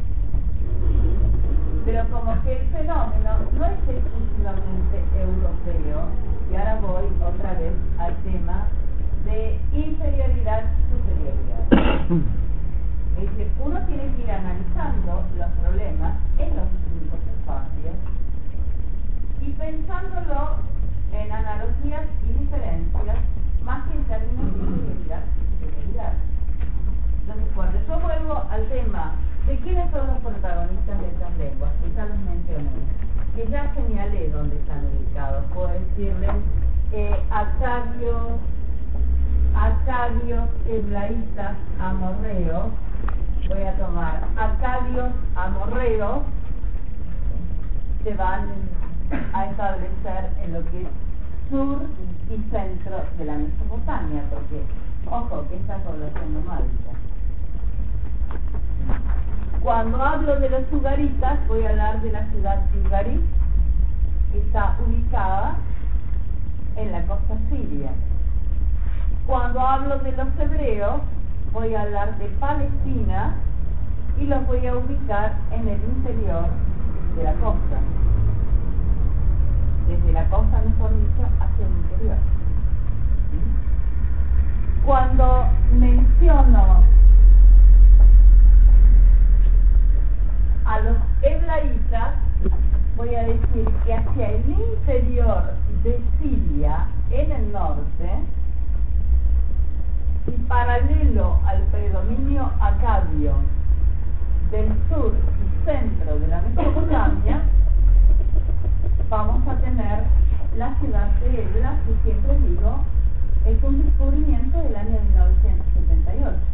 Pero como que el fenómeno no es exclusivamente europeo, y ahora voy otra vez al tema de inferioridad, superioridad. Es decir, uno tiene que ir analizando los problemas en los distintos espacios y pensándolo en analogías y diferencias más que en términos de inferioridad y superioridad. Entonces, cuando yo vuelvo al tema de quiénes son los protagonistas de estas lenguas, que ya los mencioné, que ya señalé dónde están ubicados, puedo decirles eh, acadios, acadios, hebraitas, amorreos. Voy a tomar acadios, amorreos, se van a establecer en lo que es sur y centro de la Mesopotamia, porque, ojo, que esta población nomádicas. Cuando hablo de los ugaritas, voy a hablar de la ciudad de Ugarit, que está ubicada en la costa siria. Cuando hablo de los hebreos, voy a hablar de Palestina y los voy a ubicar en el interior de la costa, desde la costa, mejor dicho, hacia el interior. Cuando menciono es un descubrimiento del año mil novecientos setenta y ocho.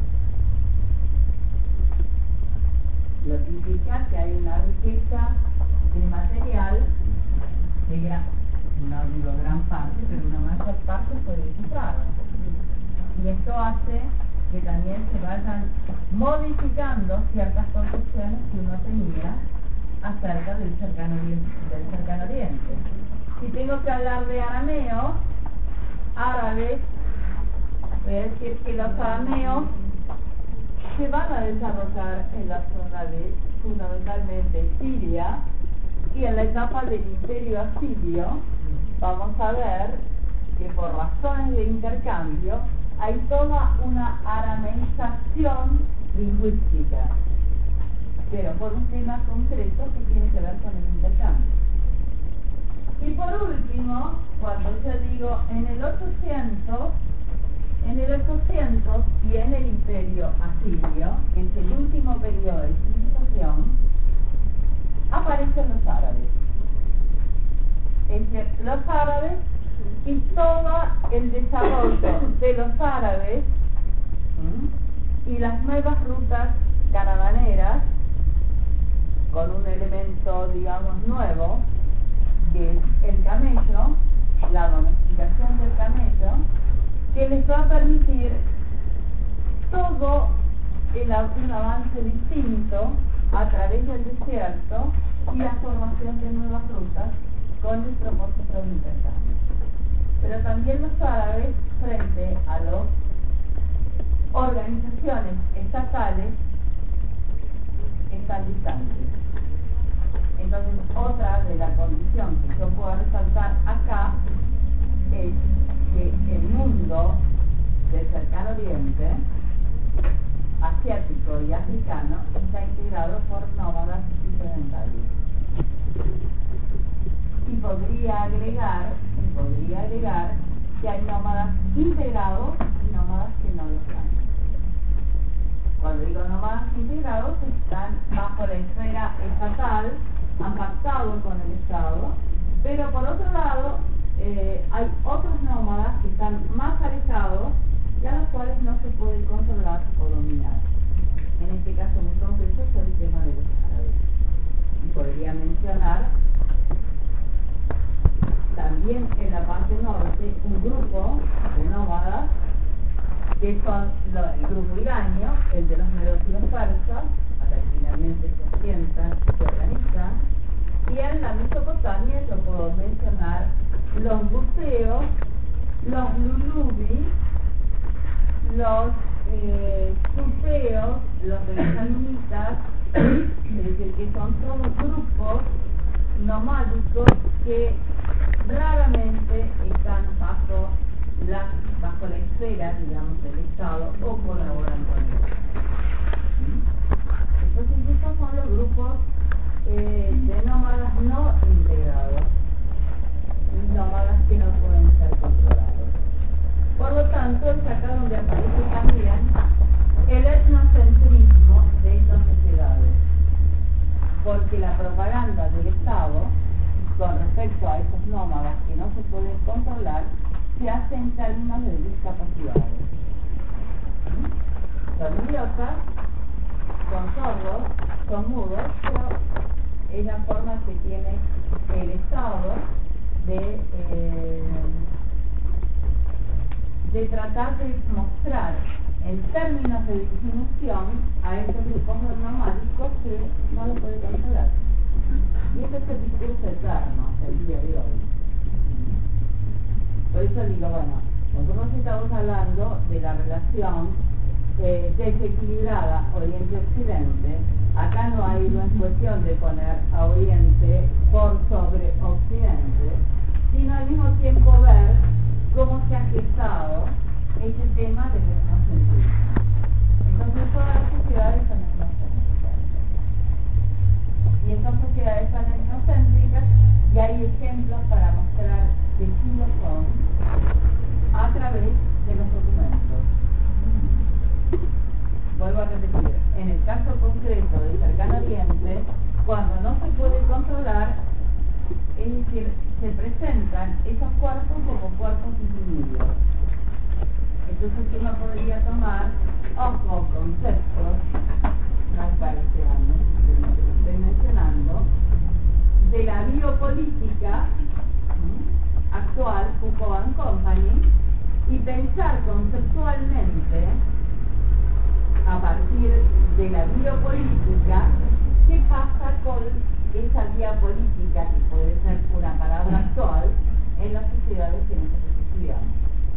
Lo que indica que hay una riqueza de material de gran, no digo gran parte, pero una mayor parte fue descifrada. Y esto hace que también se vayan modificando ciertas concepciones que uno tenía acerca del cercano oriente. Del cercano oriente. Si tengo que hablar de arameo, árabes, voy a decir que los arameos se van a desarrollar en la zona de fundamentalmente Siria, y en la etapa del imperio asirio vamos a ver que por razones de intercambio hay toda una arameización lingüística, pero por un tema concreto que tiene que ver con el intercambio. Y por último, cuando yo digo en el ochocientos, en el ochocientos y en el imperio asirio, que es el último periodo de civilización, aparecen los árabes. Es decir, los árabes y todo el desarrollo de los árabes, ¿m? y las nuevas rutas caravaneras, con un elemento, digamos, nuevo, que es el camello, la domesticación del camello, que les va a permitir todo el, un avance distinto a través del desierto y la formación de nuevas rutas con el propósito de intercambio. Pero también los árabes, frente a las organizaciones estatales, están distantes. Entonces, otra de la condición que yo puedo resaltar acá es que el mundo del cercano oriente, asiático y africano, está integrado por nómadas y sedentarios. Y podría agregar, y podría agregar que hay nómadas integrados y nómadas que no lo están. Cuando digo nómadas integrados, están bajo la esfera estatal, han pactado con el Estado, pero por otro lado eh, hay otros nómadas que están más alejados y a los cuales no se puede controlar o dominar. En este caso muy concreto es el tema de los árabes. Y podría mencionar también en la parte norte un grupo de nómadas que son lo, el grupo iraño, el de los medos y los persas, hasta que finalmente se asientan y se organizan. Y en la Mesopotamia yo puedo mencionar los buceos, los lulubi, los eh, supeos, los benjaminitas, es decir, que son todos grupos nomádicos que raramente están bajo la, bajo la esfera, digamos, del Estado o colaboran con él. Entonces estos son los grupos eh, de nómadas no integrados, nómadas que no pueden ser controlados. Por lo tanto, es acá donde aparece también el etnocentrismo de estas sociedades, porque la propaganda del Estado con respecto a esos nómadas que no se pueden controlar se hace en términos de discapacidades. ¿Mm? Son idiotas, son sordos, son mudos, pero es la forma que tiene el Estado de, eh, de tratar de mostrar en términos de disminución a esos grupos nomádicos que no lo puede controlar. Y ese es el discurso eterno hasta el día de hoy. Por eso digo, bueno, nosotros estamos hablando de la relación eh, desequilibrada Oriente-Occidente. Acá no hay una cuestión de poner a Oriente por sobre Occidente, sino al mismo tiempo ver cómo se ha gestado ese tema del etnocentrismo. Entonces todas las sociedades son etnocéntricas. Y estas sociedades son etnocéntricas y hay ejemplos para mostrar que sí lo son a través de los documentos. Vuelvo a repetir, en el caso concreto del cercano oriente, cuando no se puede controlar, es decir, se presentan esos cuerpos como cuerpos individuos. Entonces uno podría tomar otros conceptos más parecianos, de lo que estoy mencionando, de la biopolítica ¿sí? actual, Foucault and Company, y pensar conceptualmente, a partir de la biopolítica, qué pasa con esa biopolítica, que puede ser una palabra actual, en las sociedades que nosotros estudiamos.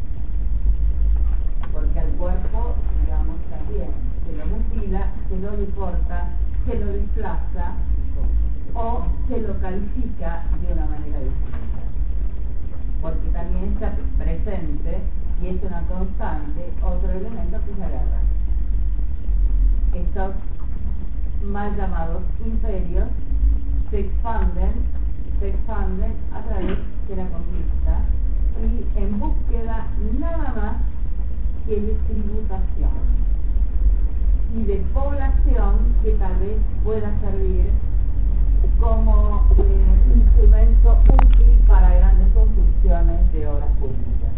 Porque al cuerpo, digamos, también se lo mutila, se lo deporta, se lo desplaza o se lo califica de una manera distinta. Porque también está presente, y es una constante, otro elemento que es la guerra. Estos mal llamados imperios se expanden, se expanden a través de la conquista y en búsqueda nada más que de tributación y de población que tal vez pueda servir como eh, instrumento útil para grandes construcciones de obras públicas.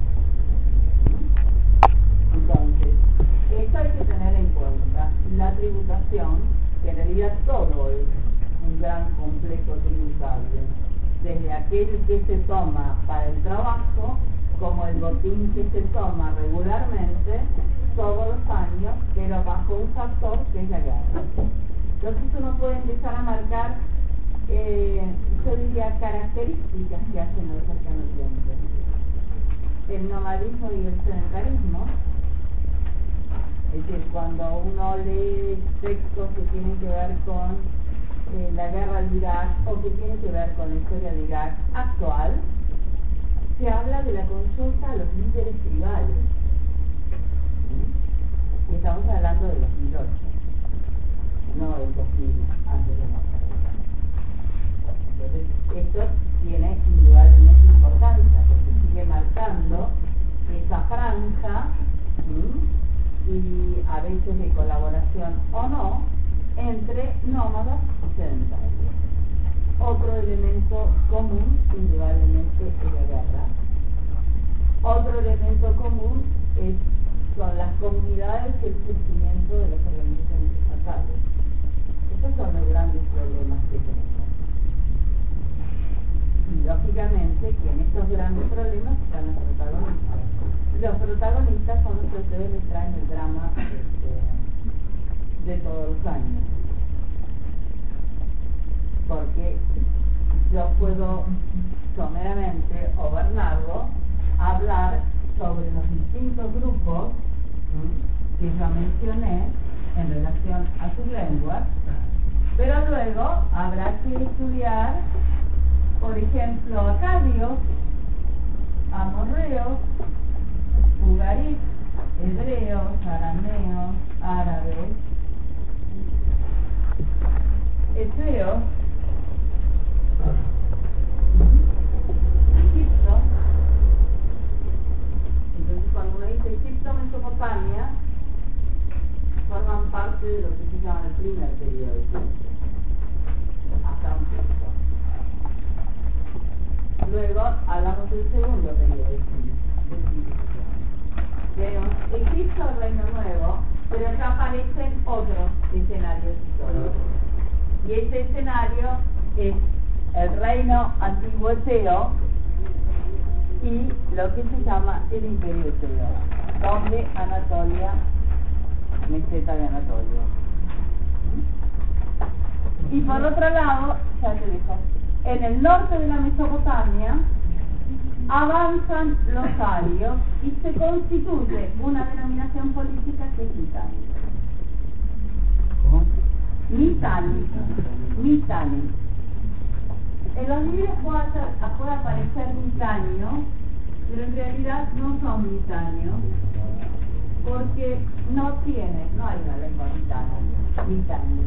Entonces, esto hay que tener en cuenta. La tributación, que en realidad todo es un gran complejo tributario, desde aquel que se toma para el trabajo, como el botín que se toma regularmente todos los años, pero bajo un factor que es la guerra. Entonces uno puede empezar a marcar, eh, yo diría, características que hacen los cercano oriente. El nomadismo y el sedentarismo. Es decir, cuando uno lee textos que tienen que ver con eh, la guerra de Irak o que tienen que ver con la historia de Irak actual, se habla de la consulta a los líderes tribales. ¿Sí? Y estamos hablando de dos mil ocho, no del dos mil, antes de nuestra guerra. Entonces, esto tiene indudablemente importancia, porque sigue marcando esa franja, ¿sí? Y a veces de colaboración o no, entre nómadas y sedentarios. Otro elemento común, indudablemente, es la guerra. Otro elemento común es, son las comunidades y el surgimiento de las organizaciones estatales. Estos son los grandes problemas que tenemos. Y lógicamente que en estos grandes problemas están los protagonistas. Los protagonistas son los que ustedes les traen el drama este, de todos los años. Porque yo puedo someramente, o Bernardo, hablar sobre los distintos grupos ¿sí? que yo mencioné en relación a sus lenguas, pero luego habrá que estudiar, por ejemplo, acadios, amorreos, ugarit, hebreos, arameos, árabes, eteos, Egipto. Entonces, cuando uno dice Egipto, Mesopotamia, forman parte de lo que se llama el primer periodo de Egipto, hasta un punto. Luego hablamos del segundo periodo de Egipto. Tenemos Egipto, el Reino Nuevo, pero acá aparecen otros escenarios históricos. Y ese escenario es el reino antiguo eteo y lo que se llama el imperio eteo, donde Anatolia, meseta de Anatolia. ¿Mm? Y por otro lado, ya te dijo, en el norte de la Mesopotamia avanzan los arios y se constituye una denominación política que es Mitanni. ¿Cómo? Mitanni. Mitanni. En los libros puede, puede aparecer Mitanio, pero en realidad no son mitanios, porque no tiene, no hay una lengua mitana, mitania.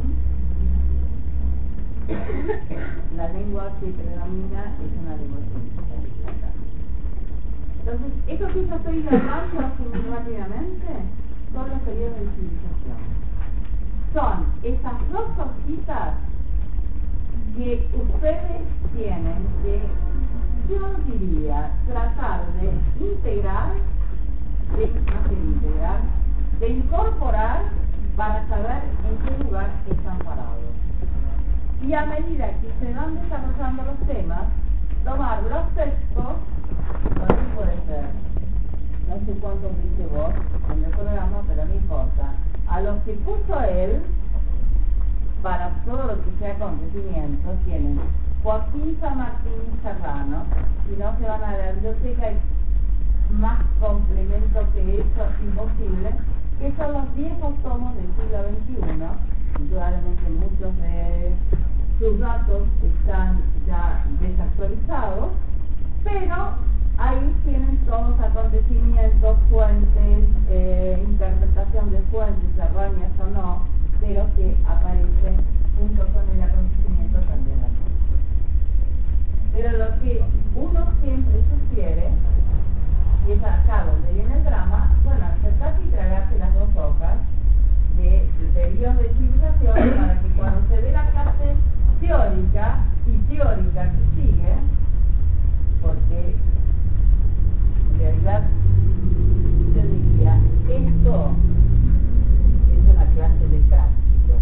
La lengua que predomina es una lengua semita. Entonces, eso que yo estoy hablando así muy rápidamente son los periodos de civilización. Son esas dos hojitas que ustedes tienen que, yo diría, tratar de integrar de, no sé, de integrar, de incorporar para saber en qué lugar están parados. Y a medida que se van desarrollando los temas, tomar los textos, no sé, puede ser, no sé cuántos dice vos en el programa, pero no importa, a los que puso él, para todo lo que sea acontecimientos, tienen Joaquín San Martín Serrano, si no se van a la biblioteca, hay más complemento que eso, imposible, que son los viejos tomos del siglo veintiuno, indudablemente muchos de sus datos están ya desactualizados, pero ahí tienen todos acontecimientos, fuentes, eh, interpretación de fuentes, erróneas o no, pero que aparecen junto con el acontecimiento también aquí. Pero lo que uno siempre sugiere, y es acá donde viene el drama, bueno, acercarse y tragarse las dos hojas de periodos de civilización para que cuando se dé la clase teórica y teórica que sigue, porque en realidad yo diría, esto es una clase de práctico.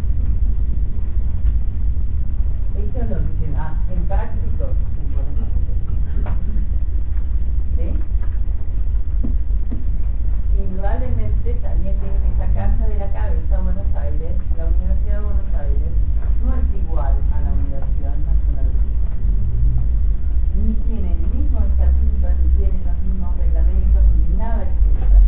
Esto es lo que dicen, ah, en práctico, ¿sí? Indudablemente también tiene que sacarse de la cabeza Buenos Aires, la Universidad de Buenos Aires no es igual a la Universidad Nacional de Chile. Ni tiene el mismo estatuto, ni tiene los mismos reglamentos, ni nada diferente.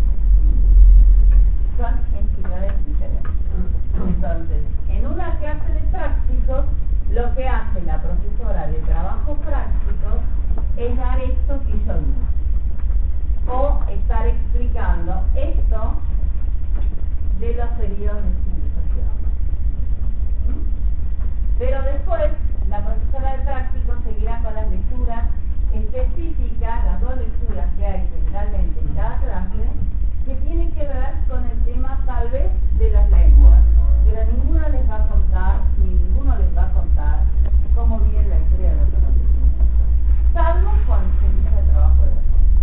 Son entidades diferentes. Entonces, en una clase de prácticos, lo que hace la profesora de trabajo práctico es dar esto que yo digo, o estar explicando esto de los periodos de civilización. Pero después, la profesora de prácticos seguirá con las lecturas específicas, las dos lecturas que hay generalmente en cada clase, que tienen que ver con el tema tal vez de las lenguas, pero ninguno les va a contar, ni ninguno les va a contar cómo viene la historia de los acontecimientos, salvo cuando se empieza el trabajo de la gente.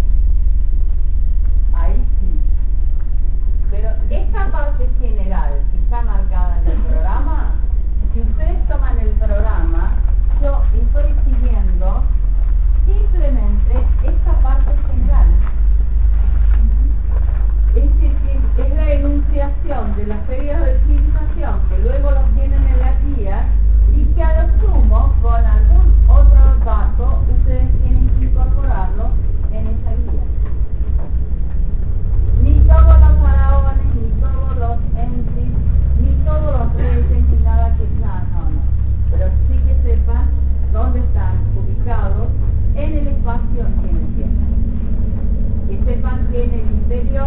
Ahí sí. Pero esta parte general que está marcada en el programa, si ustedes toman el programa, yo estoy siguiendo simplemente esta parte general. Es decir, que es la enunciación de los periodos de civilización que luego los tienen en la guía y que a lo sumo, con algún otro dato, ustedes tienen que incorporarlo en esa guía. Ni todos los faraones, ni todos los ensis, ni todos los reyes, ni nada que nada, no, no. Pero sí que sepan dónde están ubicados en el espacio y en el tiempo. Que sepan que en el imperio,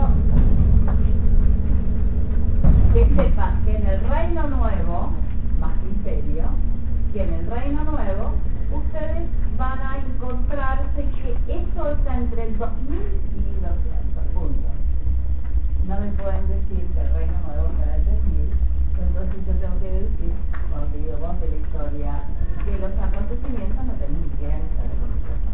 que sepan que en el Reino Nuevo, más que imperio, que en el Reino Nuevo, ustedes van a encontrarse que eso está entre el dos mil y mil doscientos, punto. No me pueden decir que el Reino Nuevo será el tres mil, entonces yo tengo que decir, cuando te digo vos de la historia, que los acontecimientos no tienen ni siquiera que estar reconocidos.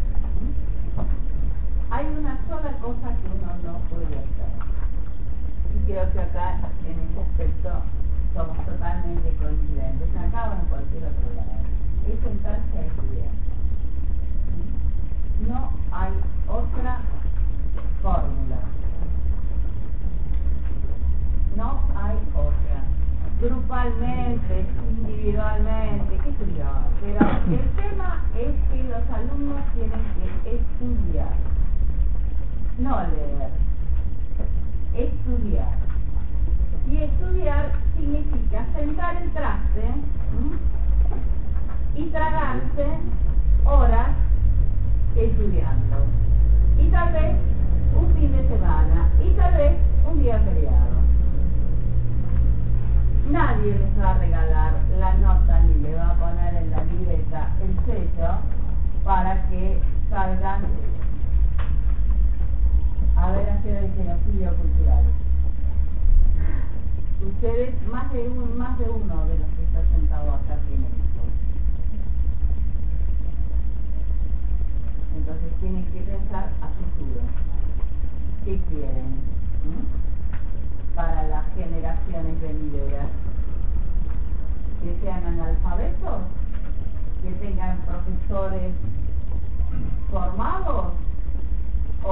Hay una sola cosa que uno no puede hacer, y creo que acá en ese aspecto somos totalmente coincidentes, acá o en cualquier otro lado, es sentarse a estudiar. No hay otra fórmula. No hay otra. Grupalmente, individualmente, qué sé yo. Pero el tema es que los alumnos tienen que estudiar. No leer. Estudiar. Y estudiar significa sentar el traste, ¿m? Y tragarse horas estudiando. Y tal vez un fin de semana. Y tal vez un día feriado. Nadie les va a regalar la nota ni le va a poner en la libreta el sello para que salgan a ver hacer el genocidio cultural. Ustedes, más de, un, más de uno de los que está sentado acá tiene hijos. Entonces tienen que pensar a futuro.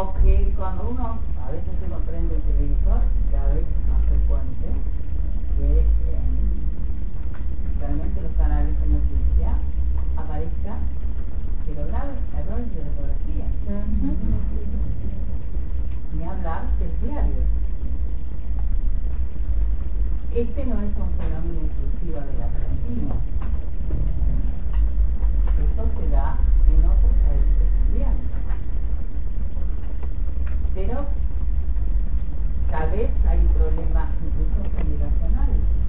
o que cuando uno a veces uno prende el televisor, cada vez es más frecuente que eh, realmente los canales de noticias aparezcan pero graves errores de ortografía. Uh-huh. Ni hablar del diario. Este no es un fenómeno exclusivo de la Argentina. Esto se da en otros países también. Pero tal vez hay un problema incluso generacional.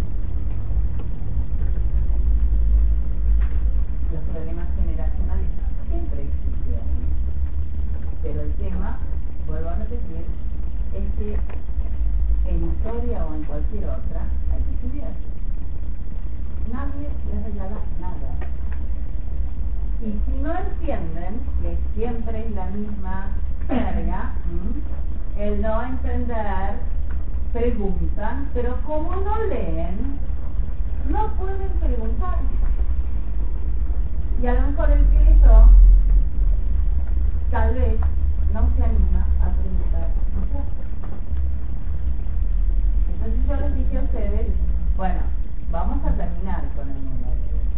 Los problemas generacionales siempre existieron. Pero el tema, vuelvo a repetir, es que en historia o en cualquier otra hay que estudiar. Nadie les regala nada. Y si no entienden que siempre es la misma carga, ¿m? el no entender, preguntan, pero como no leen, no pueden preguntar. Y a lo mejor el que leyó, tal vez no se anima a preguntar mucho. Entonces yo les dije a ustedes, bueno, vamos a terminar con el número.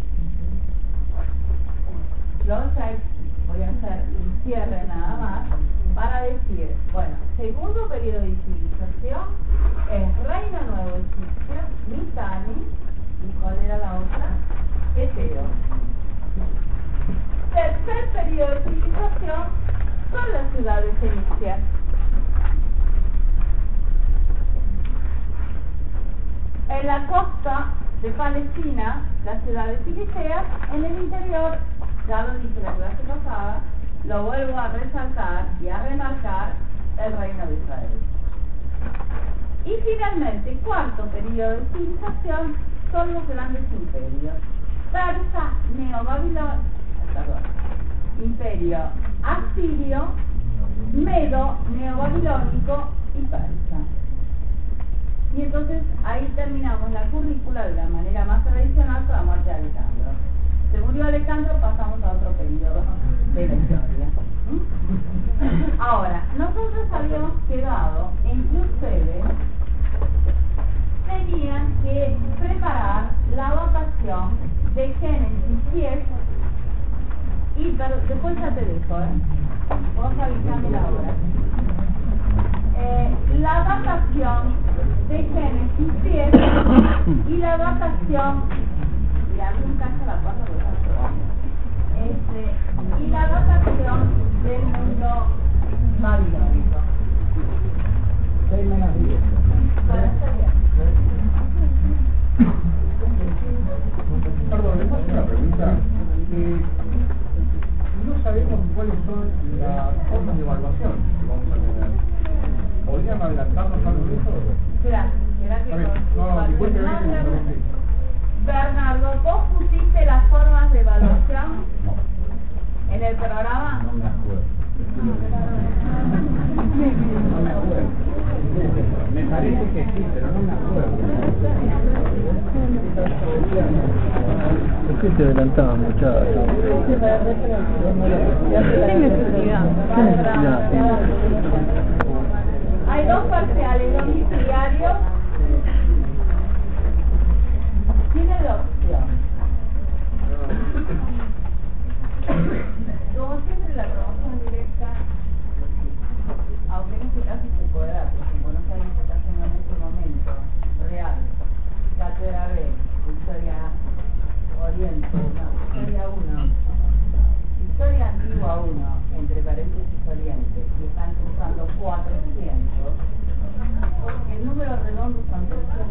Yo ya voy a hacer un cierre nada más para decir, bueno, segundo periodo de civilización es Reino Nuevo Egipcio, Mitanni, ¿y cuál era la otra? Eteo. Tercer periodo de civilización son las ciudades fenicias. En la costa de Palestina, las ciudades filisteas, en el interior, ya lo dije la clase pasada, lo vuelvo a resaltar y a remarcar, el reino de Israel. Y finalmente, cuarto periodo de civilización son los grandes imperios. Persa, Neobabilón, perdón, imperio asirio, medo, neobabilónico y persa. Y entonces ahí terminamos la currícula de la manera más tradicional con la muerte de Alejandro. Se murió Alejandro, pasamos a otro periodo de la historia. ¿Mm? Ahora, nosotros habíamos quedado en que ustedes tenían que preparar la votación de Génesis diez y pero, después ya te dejo, ¿eh? Vos avisame la hora. Eh, la datación de Génesis diez y la datación, y abrí un cacho la puerta este, y la datación del mundo babilónico. seis menos diez. Para estar bien. Perdón, les hago una pregunta. Eh, no sabemos cuáles son las formas de evaluación que vamos a tener. ¿Podrían adelantarnos algo de eso? Espera, espera que no, no, disculpe, no, Bernardo, ¿vos pusiste las formas de evaluación no. en el programa? No me acuerdo. No me acuerdo. Me parece que sí, pero no me acuerdo. ¿Por qué te adelantabas, muchachos? Sin necesidad. ¿Qué necesidad tienes? Hay dos parciales domiciliarios. Tiene dos opciones. Como siempre, la promoción directa, aunque en este caso se podrá, porque en Buenos Aires se está haciendo en este momento real, cátedra B, historia Oriente, no, historia uno, historia antigua uno, entre paréntesis Oriente, y están usando cuatrocientos, porque el número redondo son trescientos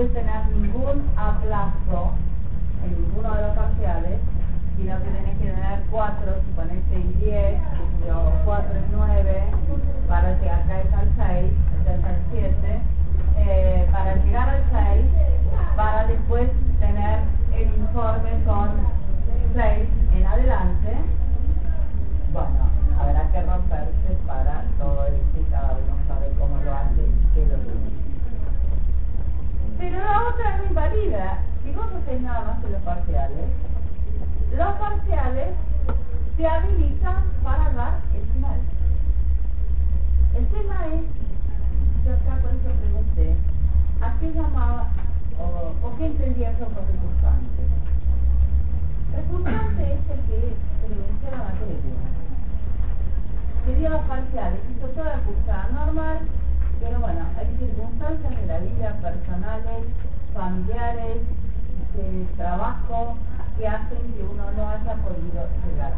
puedes tener ningún aplazo en ninguno de los parciales, sino que tenés que tener cuatro, si pones seis, diez, o cuatro es nueve, para que acá es al seis, acá es al siete, eh, para llegar al seis, para después tener el informe con seis en adelante. Bueno, habrá que romperse para todo esto y cada uno sabe cómo lo hace y qué lo tiene. Pero la otra no invalida. Si vos haces nada más que los parciales, los parciales se habilitan para dar el final. El tema es, yo acá por eso pregunté, ¿a qué llamaba o, o qué entendía yo por recursante? Recursante es el que prevenció la materia. Que dio los parciales, hizo toda la cursada normal, pero bueno, hay circunstancias de la vida personales, familiares, de trabajo, que hacen que uno no haya podido llegar.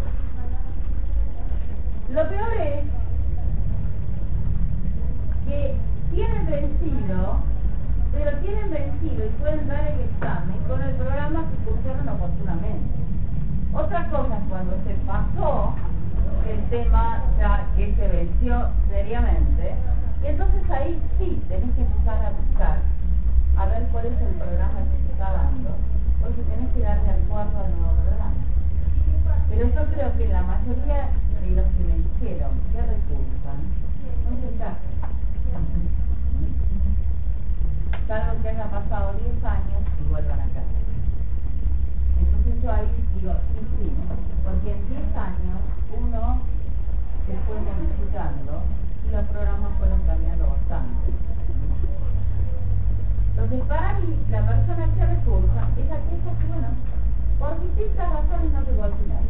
Lo peor es que tienen vencido, pero tienen vencido y pueden dar el examen con el programa que cursaron oportunamente. Otra cosa es cuando se pasó el tema ya que se venció seriamente, y entonces ahí sí tenés que empezar a buscar a ver cuál es el programa que se está dando, porque tenés que darle acuerdo al nuevo programa. Pero yo creo que la mayoría de los que me dijeron que recursan no es el caso. Salvo que haya pasado diez años y vuelvan a casa. Entonces yo ahí digo, sí, sí, porque en diez años uno se fue modificando y los programas fueron cambiando bastante. Entonces para mí, la persona que recursa es aquella que, bueno, por distintas razones no llegó al final.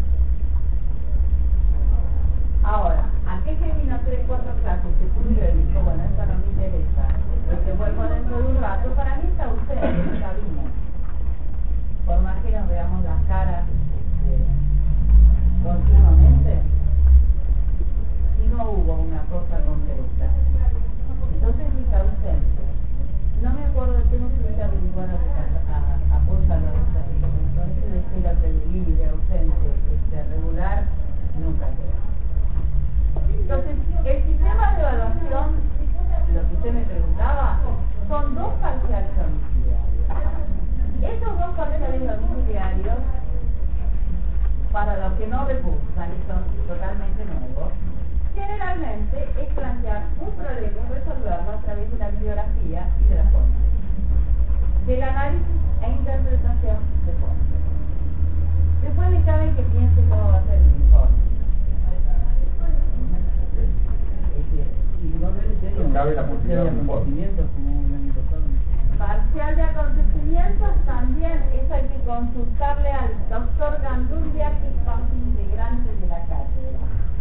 Ahora, aquel que vino tres, cuatro clases, se cubrió y dijo, bueno, esto no me interesa, porque vuelvo dentro de un rato, para mí está ausente, nunca vino. Por más que nos veamos las caras este, continuamente, si no hubo una cosa concreta, entonces está ausente. No me acuerdo, tengo que ir a averiguar a, a, a Pulsa la ausencia, entonces espero que el libre, ausente, este, regular, nunca queda. Entonces, el sistema de evaluación, lo que usted me preguntaba, son dos parciales domiciliarios. Esos dos parciales domiciliarios, para los que no recursan y son totalmente nuevos, generalmente es plantear un problema y resolverlo a través de la bibliografía y de la fuente, del análisis e interpretación de fuentes. Después de cada vez que piense cómo va a ser el informe. No cabe la posibilidad de un informe. Parcial de acontecimientos también es hay que consultarle al doctor Gandurria, que es parte integrante de la cátedra.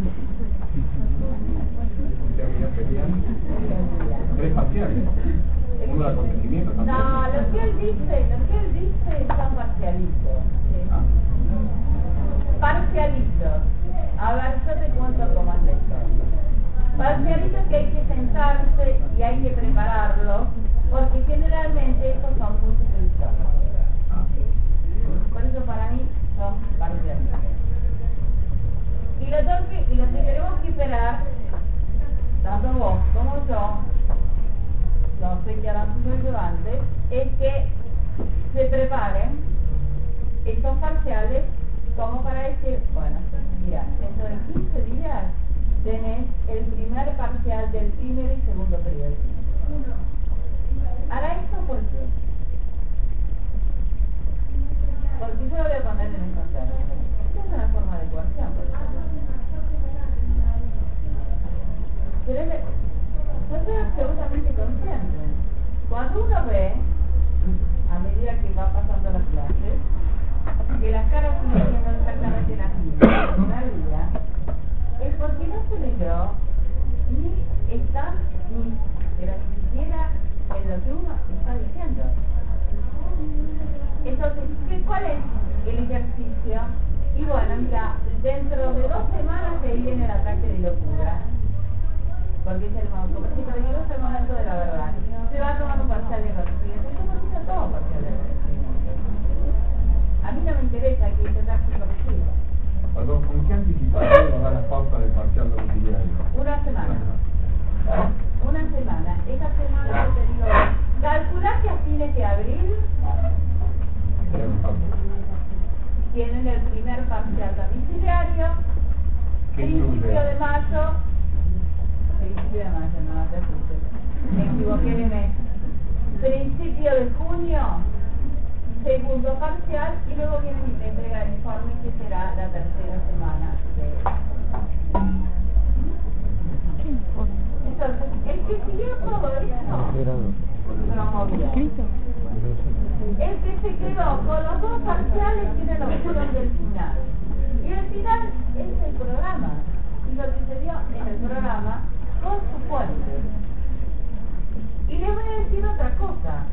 Tres parciales. Uno de acontecimientos también. No, lo que él dice, lo que él dice son parcialitos. Ah. Parcialitos. A ver, yo te cuento cómo es la historia. Parcialitos que hay que sentarse y hay que prepararlos, porque generalmente estos son multiplicados. Por eso para mí son parcialitos. Y lo, que, y lo que tenemos que esperar, tanto vos como yo, no sé qué harán sus ayudantes, es que se preparen estos parciales como para decir, bueno, mira, dentro de quince días tenés el primer parcial del primer y segundo periodo. ¿Hará esto por qué? Porque yo lo voy a poner en estos términos. Esta es una forma de coerción, por ejemplo. Pero es de, yo soy absolutamente consciente. Cuando uno ve, a medida que va pasando las clases, que las caras siguen siendo exactamente las mismas en la vida, es porque no se leyó ni está ni, pero ni siquiera en lo que uno está diciendo. Entonces, ¿qué, ¿cuál es el ejercicio? Y bueno, mira, dentro de dos semanas se viene el ataque de locura, porque es el momento, como si te digo, es el momento de la verdad. Se va a tomar un parcial de conocimiento. ¿Cómo interesa, que intentar que corregir. Perdón, ¿con qué anticipación nos da las pautas del parcial domiciliario? Una semana. Una semana. Esta semana yo te digo, calcula que a fines de abril tienen el primer parcial domiciliario, principio de mayo, principio de mayo, no te asustes, me equivoqué de mes, principio de junio, segundo parcial, y luego viene mi entrega del informe, que será la tercera semana de entonces, el que siguió todo esto promovió. El que se quedó con los dos parciales tiene la opción del final. Y el final es el programa. Y lo que se dio en el programa con su fuente. Y les voy a decir otra cosa.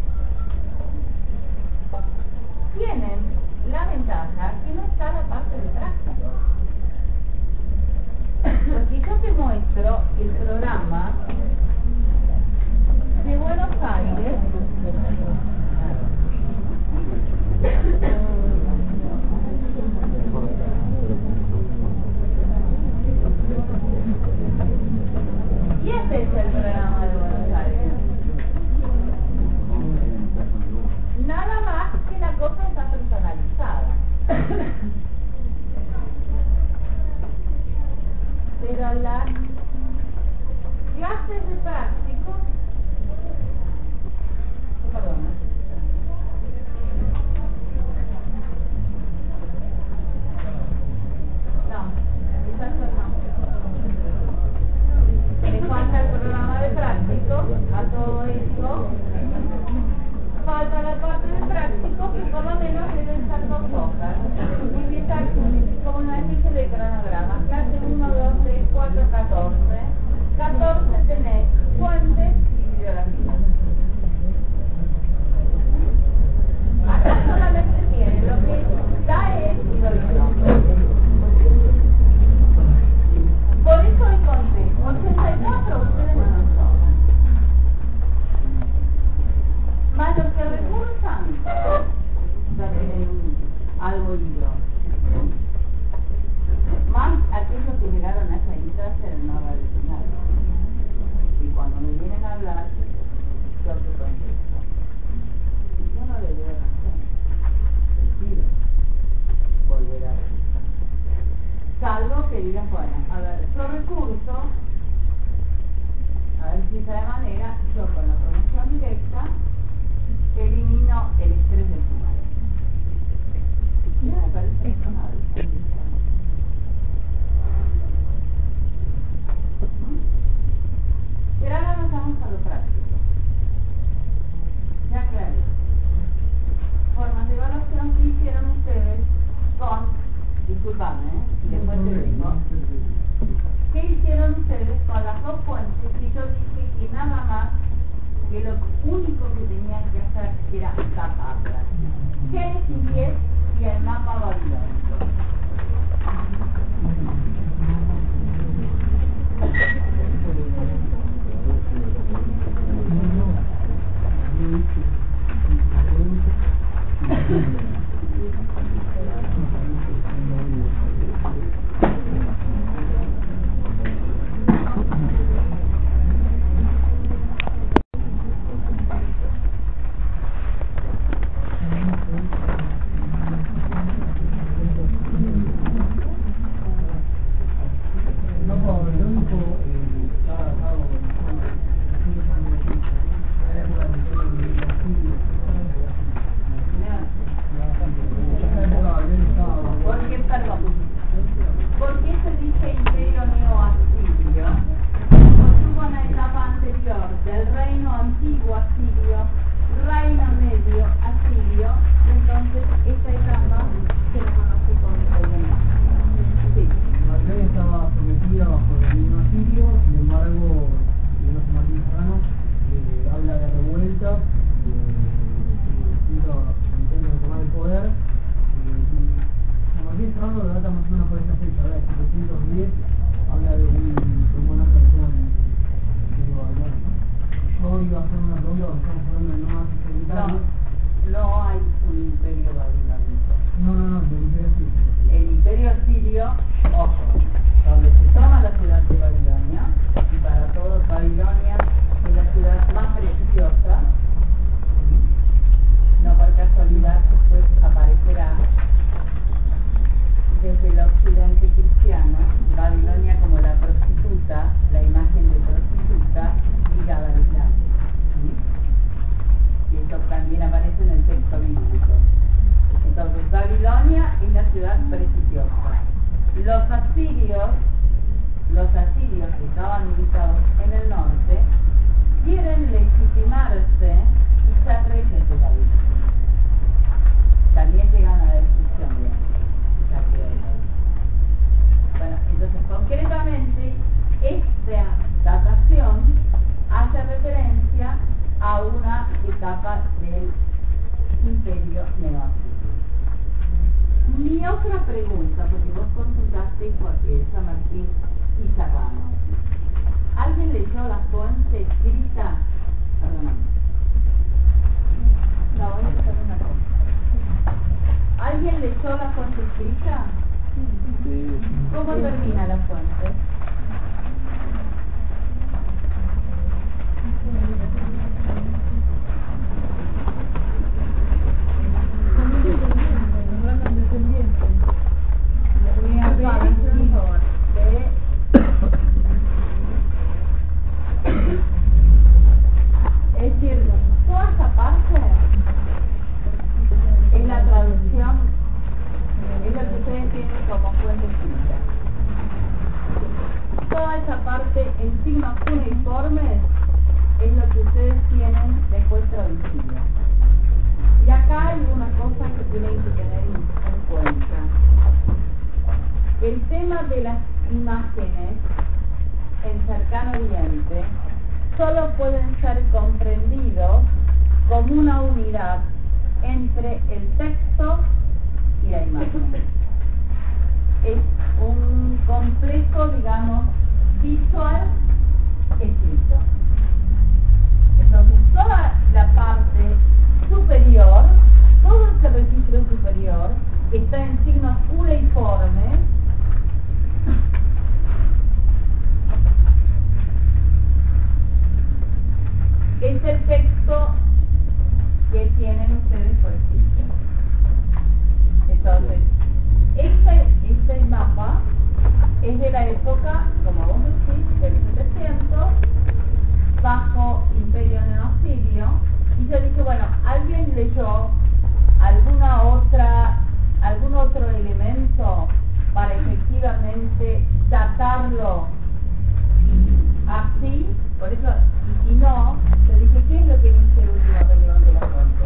Tienen la ventaja que no está la parte de práctica. Porque yo te muestro el programa de Buenos Aires. Y este es el programa de Buenos Aires. Nada más que la cosa está personalizada. Pero las clases de prácticos, perdón, no, quizás no. Le falta el programa de prácticos a todo esto. Falta la parte de prácticos, que por lo menos deben estar dos hojas. Y empieza como una especie de cronograma. Clase uno, dos, tres, cuatro, catorce. catorce tenés fuentes y bibliografía. Acá solamente tiene lo que da es y lo hizo. Por eso hoy conté ochenta y cuatro ustedes no nos toman. Más los que recursan, ya tienen un, algo hilo. Más aquellos que llegaron a esa instancia del no original. Y cuando me vienen a hablar, yo te contesto. Y yo no le veo razón. Les pido volver a ver. Salvo que digan, bueno, a ver, yo recurso, a ver si de esa manera, yo con la promoción directa, elimino el estrés del sumario. Y me parece razonable. Pero ahora nos vamos a lo práctico. Ya claro. Formas de evaluación que hicieron ustedes con, disculpame, ¿eh? Y después te digo, ¿qué hicieron ustedes con las dos fuentes? Y yo dije que nada más, que lo único que tenían que hacer era taparlas. Génesis diez y el mapa babilónico. estaban ubicados en el norte, quieren legitimarse y ser reyes de la vida. También llegan a la destrucción de la ciudad de la vida. Bueno, entonces concretamente esta datación hace referencia a una etapa del imperio neoasírio. Mi otra pregunta, porque vos consultaste eh, San Martín y Serrano. ¿Alguien leyó la fuente escrita? Perdóname. No, voy a hacer una cosa. ¿Alguien leyó la fuente escrita? Sí. ¿Cómo termina la fuente? Es decir, toda esa parte es la traducción, es lo que ustedes tienen como fuente escrita. Toda esa parte en signos cuneiformes es lo que ustedes tienen después traducido. Y acá hay una cosa que tienen que tener en cuenta. El tema de las imágenes en Cercano Oriente solo pueden ser comprendidos como una unidad entre el texto y la imagen. Es un complejo, digamos, visual escrito. Entonces, toda la parte superior, todo ese registro superior, está en signos cuneiformes. Es el texto que tienen ustedes por escrito. Entonces, este, este mapa es de la época, como vos decís, de mil setecientos, bajo Imperio Neoasirio. Y yo dije, bueno, ¿alguien leyó alguna otra, algún otro elemento para efectivamente datarlo así? Por eso, y si no, yo dije, ¿qué es lo que dice el último renglón de la fuente?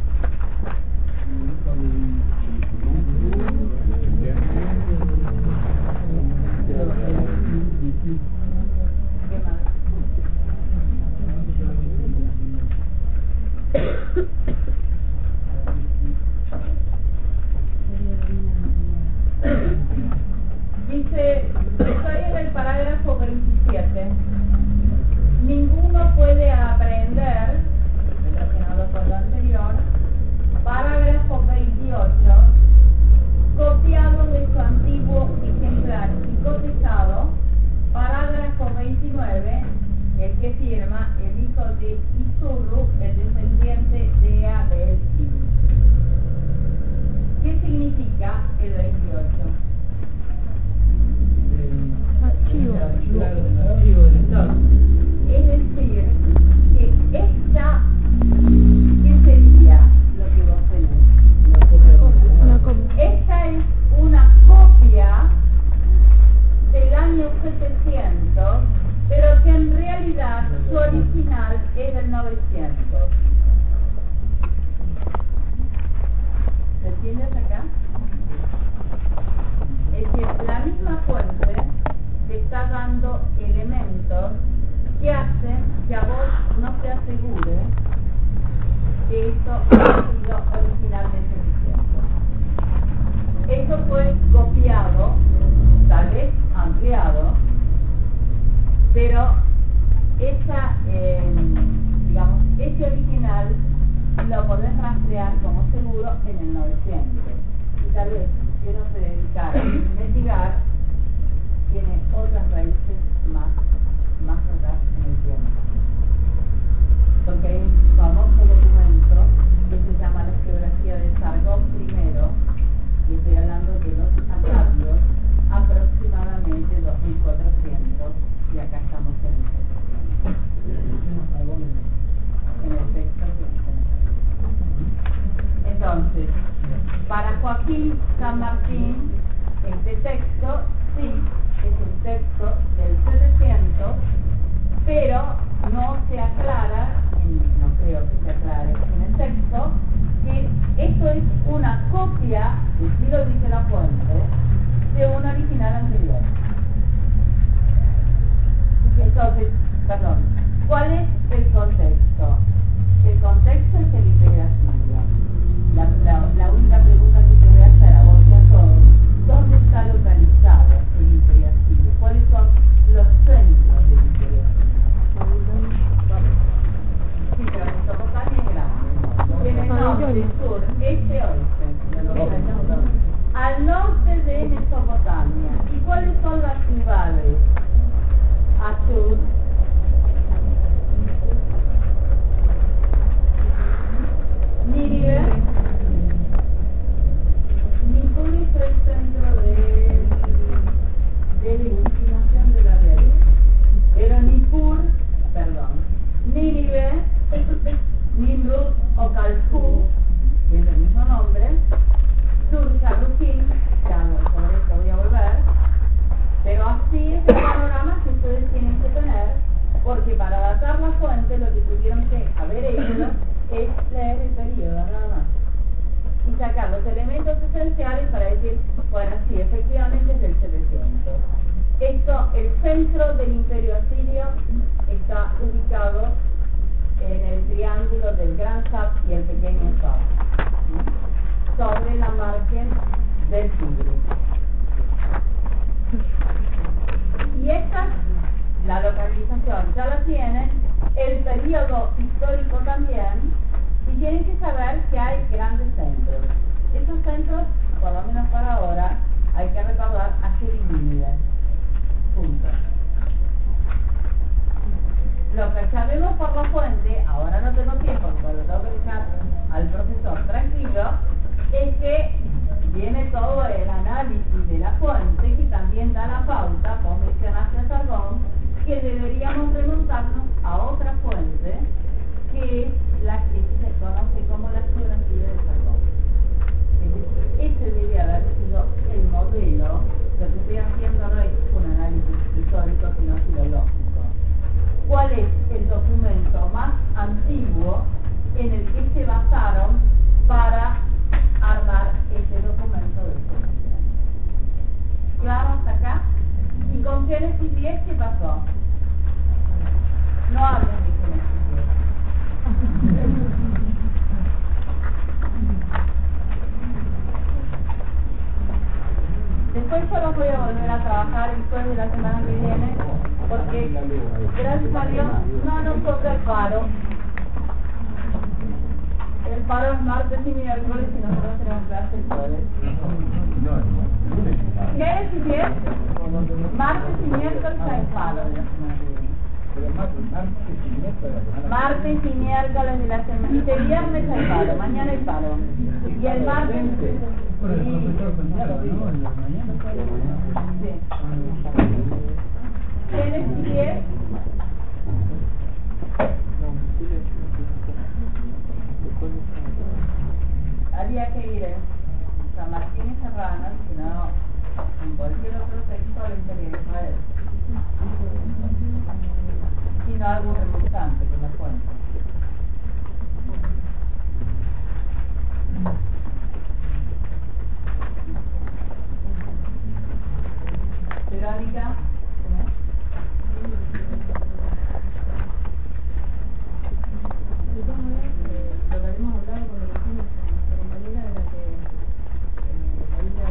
¿Qué más? Dice, estoy en el parágrafo veintisiete. Ninguno puede aprender, relacionado con lo anterior, parágrafo veintiocho, copiado de su antiguo ejemplar y cotejado, parágrafo veintinueve, el que firma el hijo de Isurru, el descendiente de Abel. ¿Qué significa el veintiocho? Archivo. Es decir, que esta, ¿qué sería lo que vos tenés? Una copia. Esta es una copia del año setecientos, pero que en realidad su original es del novecientos. ¿Se entiende hasta acá? Es decir, la misma fuente te está dando elementos que hacen que a vos no te asegure que esto ha sido originalmente cierto. Esto fue copiado, tal vez ampliado, pero esa, eh, digamos, ese original lo podés rastrear como seguro en el novecientos. Y tal vez, si uno se dedicara a investigar, tiene otras raíces más, más atrás en el tiempo. Porque hay un famoso documento que se llama la geografía de Sargón primero, y estoy hablando de los acabios, aproximadamente dos mil cuatrocientos, y acá estamos en el setecientos. En el texto que entonces, para Joaquín San Martín, este texto sí es un texto del setecientos perdón, ¿cuál es el contexto? El contexto es el Imperio asirio. La, la, la única pregunta que te voy a hacer a vos y a todos, ¿dónde está localizado el Imperio asirio? ¿Cuáles son los centros del Imperio asirio? Sí, pero Mesopotamia es grande. Tiene norte, sur, este, oeste. Al norte de Mesopotamia. ¿Y cuáles son las ciudades? Ashur, Nínive, Nippur es el centro de, de legitimación de la realidad. Pero Nippur, perdón, Nínive, Nimrud o Calcú, que es el mismo nombre, Sur-Sarukin, ya sobre esto voy a volver, pero así es el panorama que ustedes tienen que tener, porque para datar la fuente lo que tuvieron que haber hecho es leer el periodo nada más y sacar los elementos esenciales para decir, bueno, sí, efectivamente es del setecientos. Esto, el centro del Imperio Asirio está ubicado en el triángulo del Gran Sap y el Pequeño Sap, sobre la margen del Tigris. Y esta, la localización ya la tienen, el periodo histórico también, y tienen que saber que hay grandes centros. Esos centros, por lo menos para ahora, hay que recordar Ashur y Nínive. Punto. Lo que sabemos por la fuente, ahora no tengo tiempo, pero lo tengo que dejar al profesor tranquilo, es que viene todo el análisis de la fuente que también da la pauta, como mencionaste a Sargón, que deberíamos remontarnos a otra fuente, que es la que se conoce como la geografía de Sargón. Ese debe haber sido el modelo. Lo que estoy haciendo no es un análisis histórico, sino filológico. ¿Cuál es el documento más antiguo en el que se basaron para armar ese documento de historia? ¿Claro hasta acá? ¿Y con Génesis diez qué pasó? No hablen de Génesis diez. Después yo los voy a volver a trabajar el jueves de la semana que viene, porque gracias a Dios no nos toca el paro. El paro es martes y miércoles y nosotros tenemos clase el jueves. Génesis diez, martes y miércoles hay paro de la semana que viene. Martes y miércoles de la semana. Este viernes hay paro, mañana hay paro. Y el martes. Génesis diez. Había que ir en San Martín y Serrano, sino en cualquier otro texto del Imperio de Israel. Sino algo resultante que la fuente. Verónica. Lo que habíamos hablado con nuestra compañera era que la isla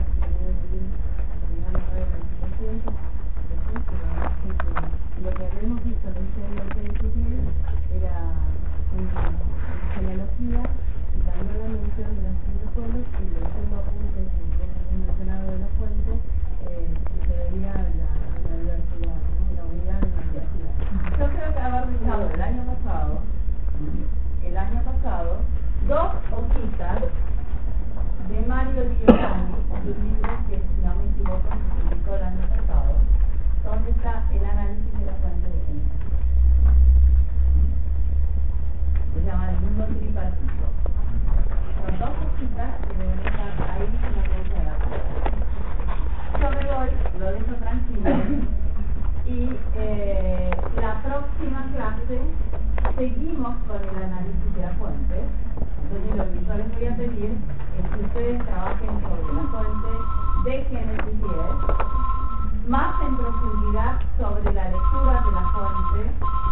lo que habíamos visto en el P S G era una genealogía y también la mención de los distintos pueblos y los últimos apuntes que mencionado de la fuente eh, que se veía la, la diversidad, ¿no? La unidad de la diversidad. Yo creo que haber dejado el año pasado, el año pasado, dos hojitas de Mario Liorani, un libro que, si no me equivoco, se publicó el año pasado, donde está el análisis de la fuente de Génesis. Se llama el mundo tripartito. Son dos hojitas que deben estar ahí en la cabeza de la fuente. Yo me voy, lo dejo tranquilo, y eh, la próxima clase seguimos con el análisis de la fuente. Entonces lo que yo les voy a pedir es que ustedes trabajen sobre la fuente de Génesis diez, más en profundidad sobre la lectura de la fuente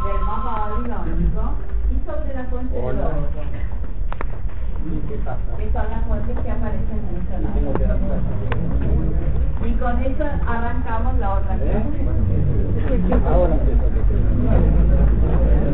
sobre la fuente de Hola. oro, ¿Y qué pasa? que son las fuentes que aparecen mencionadas. Tengo que dar clase. Y con eso arrancamos la otra clase. ¿Eh? Ahora empiezo a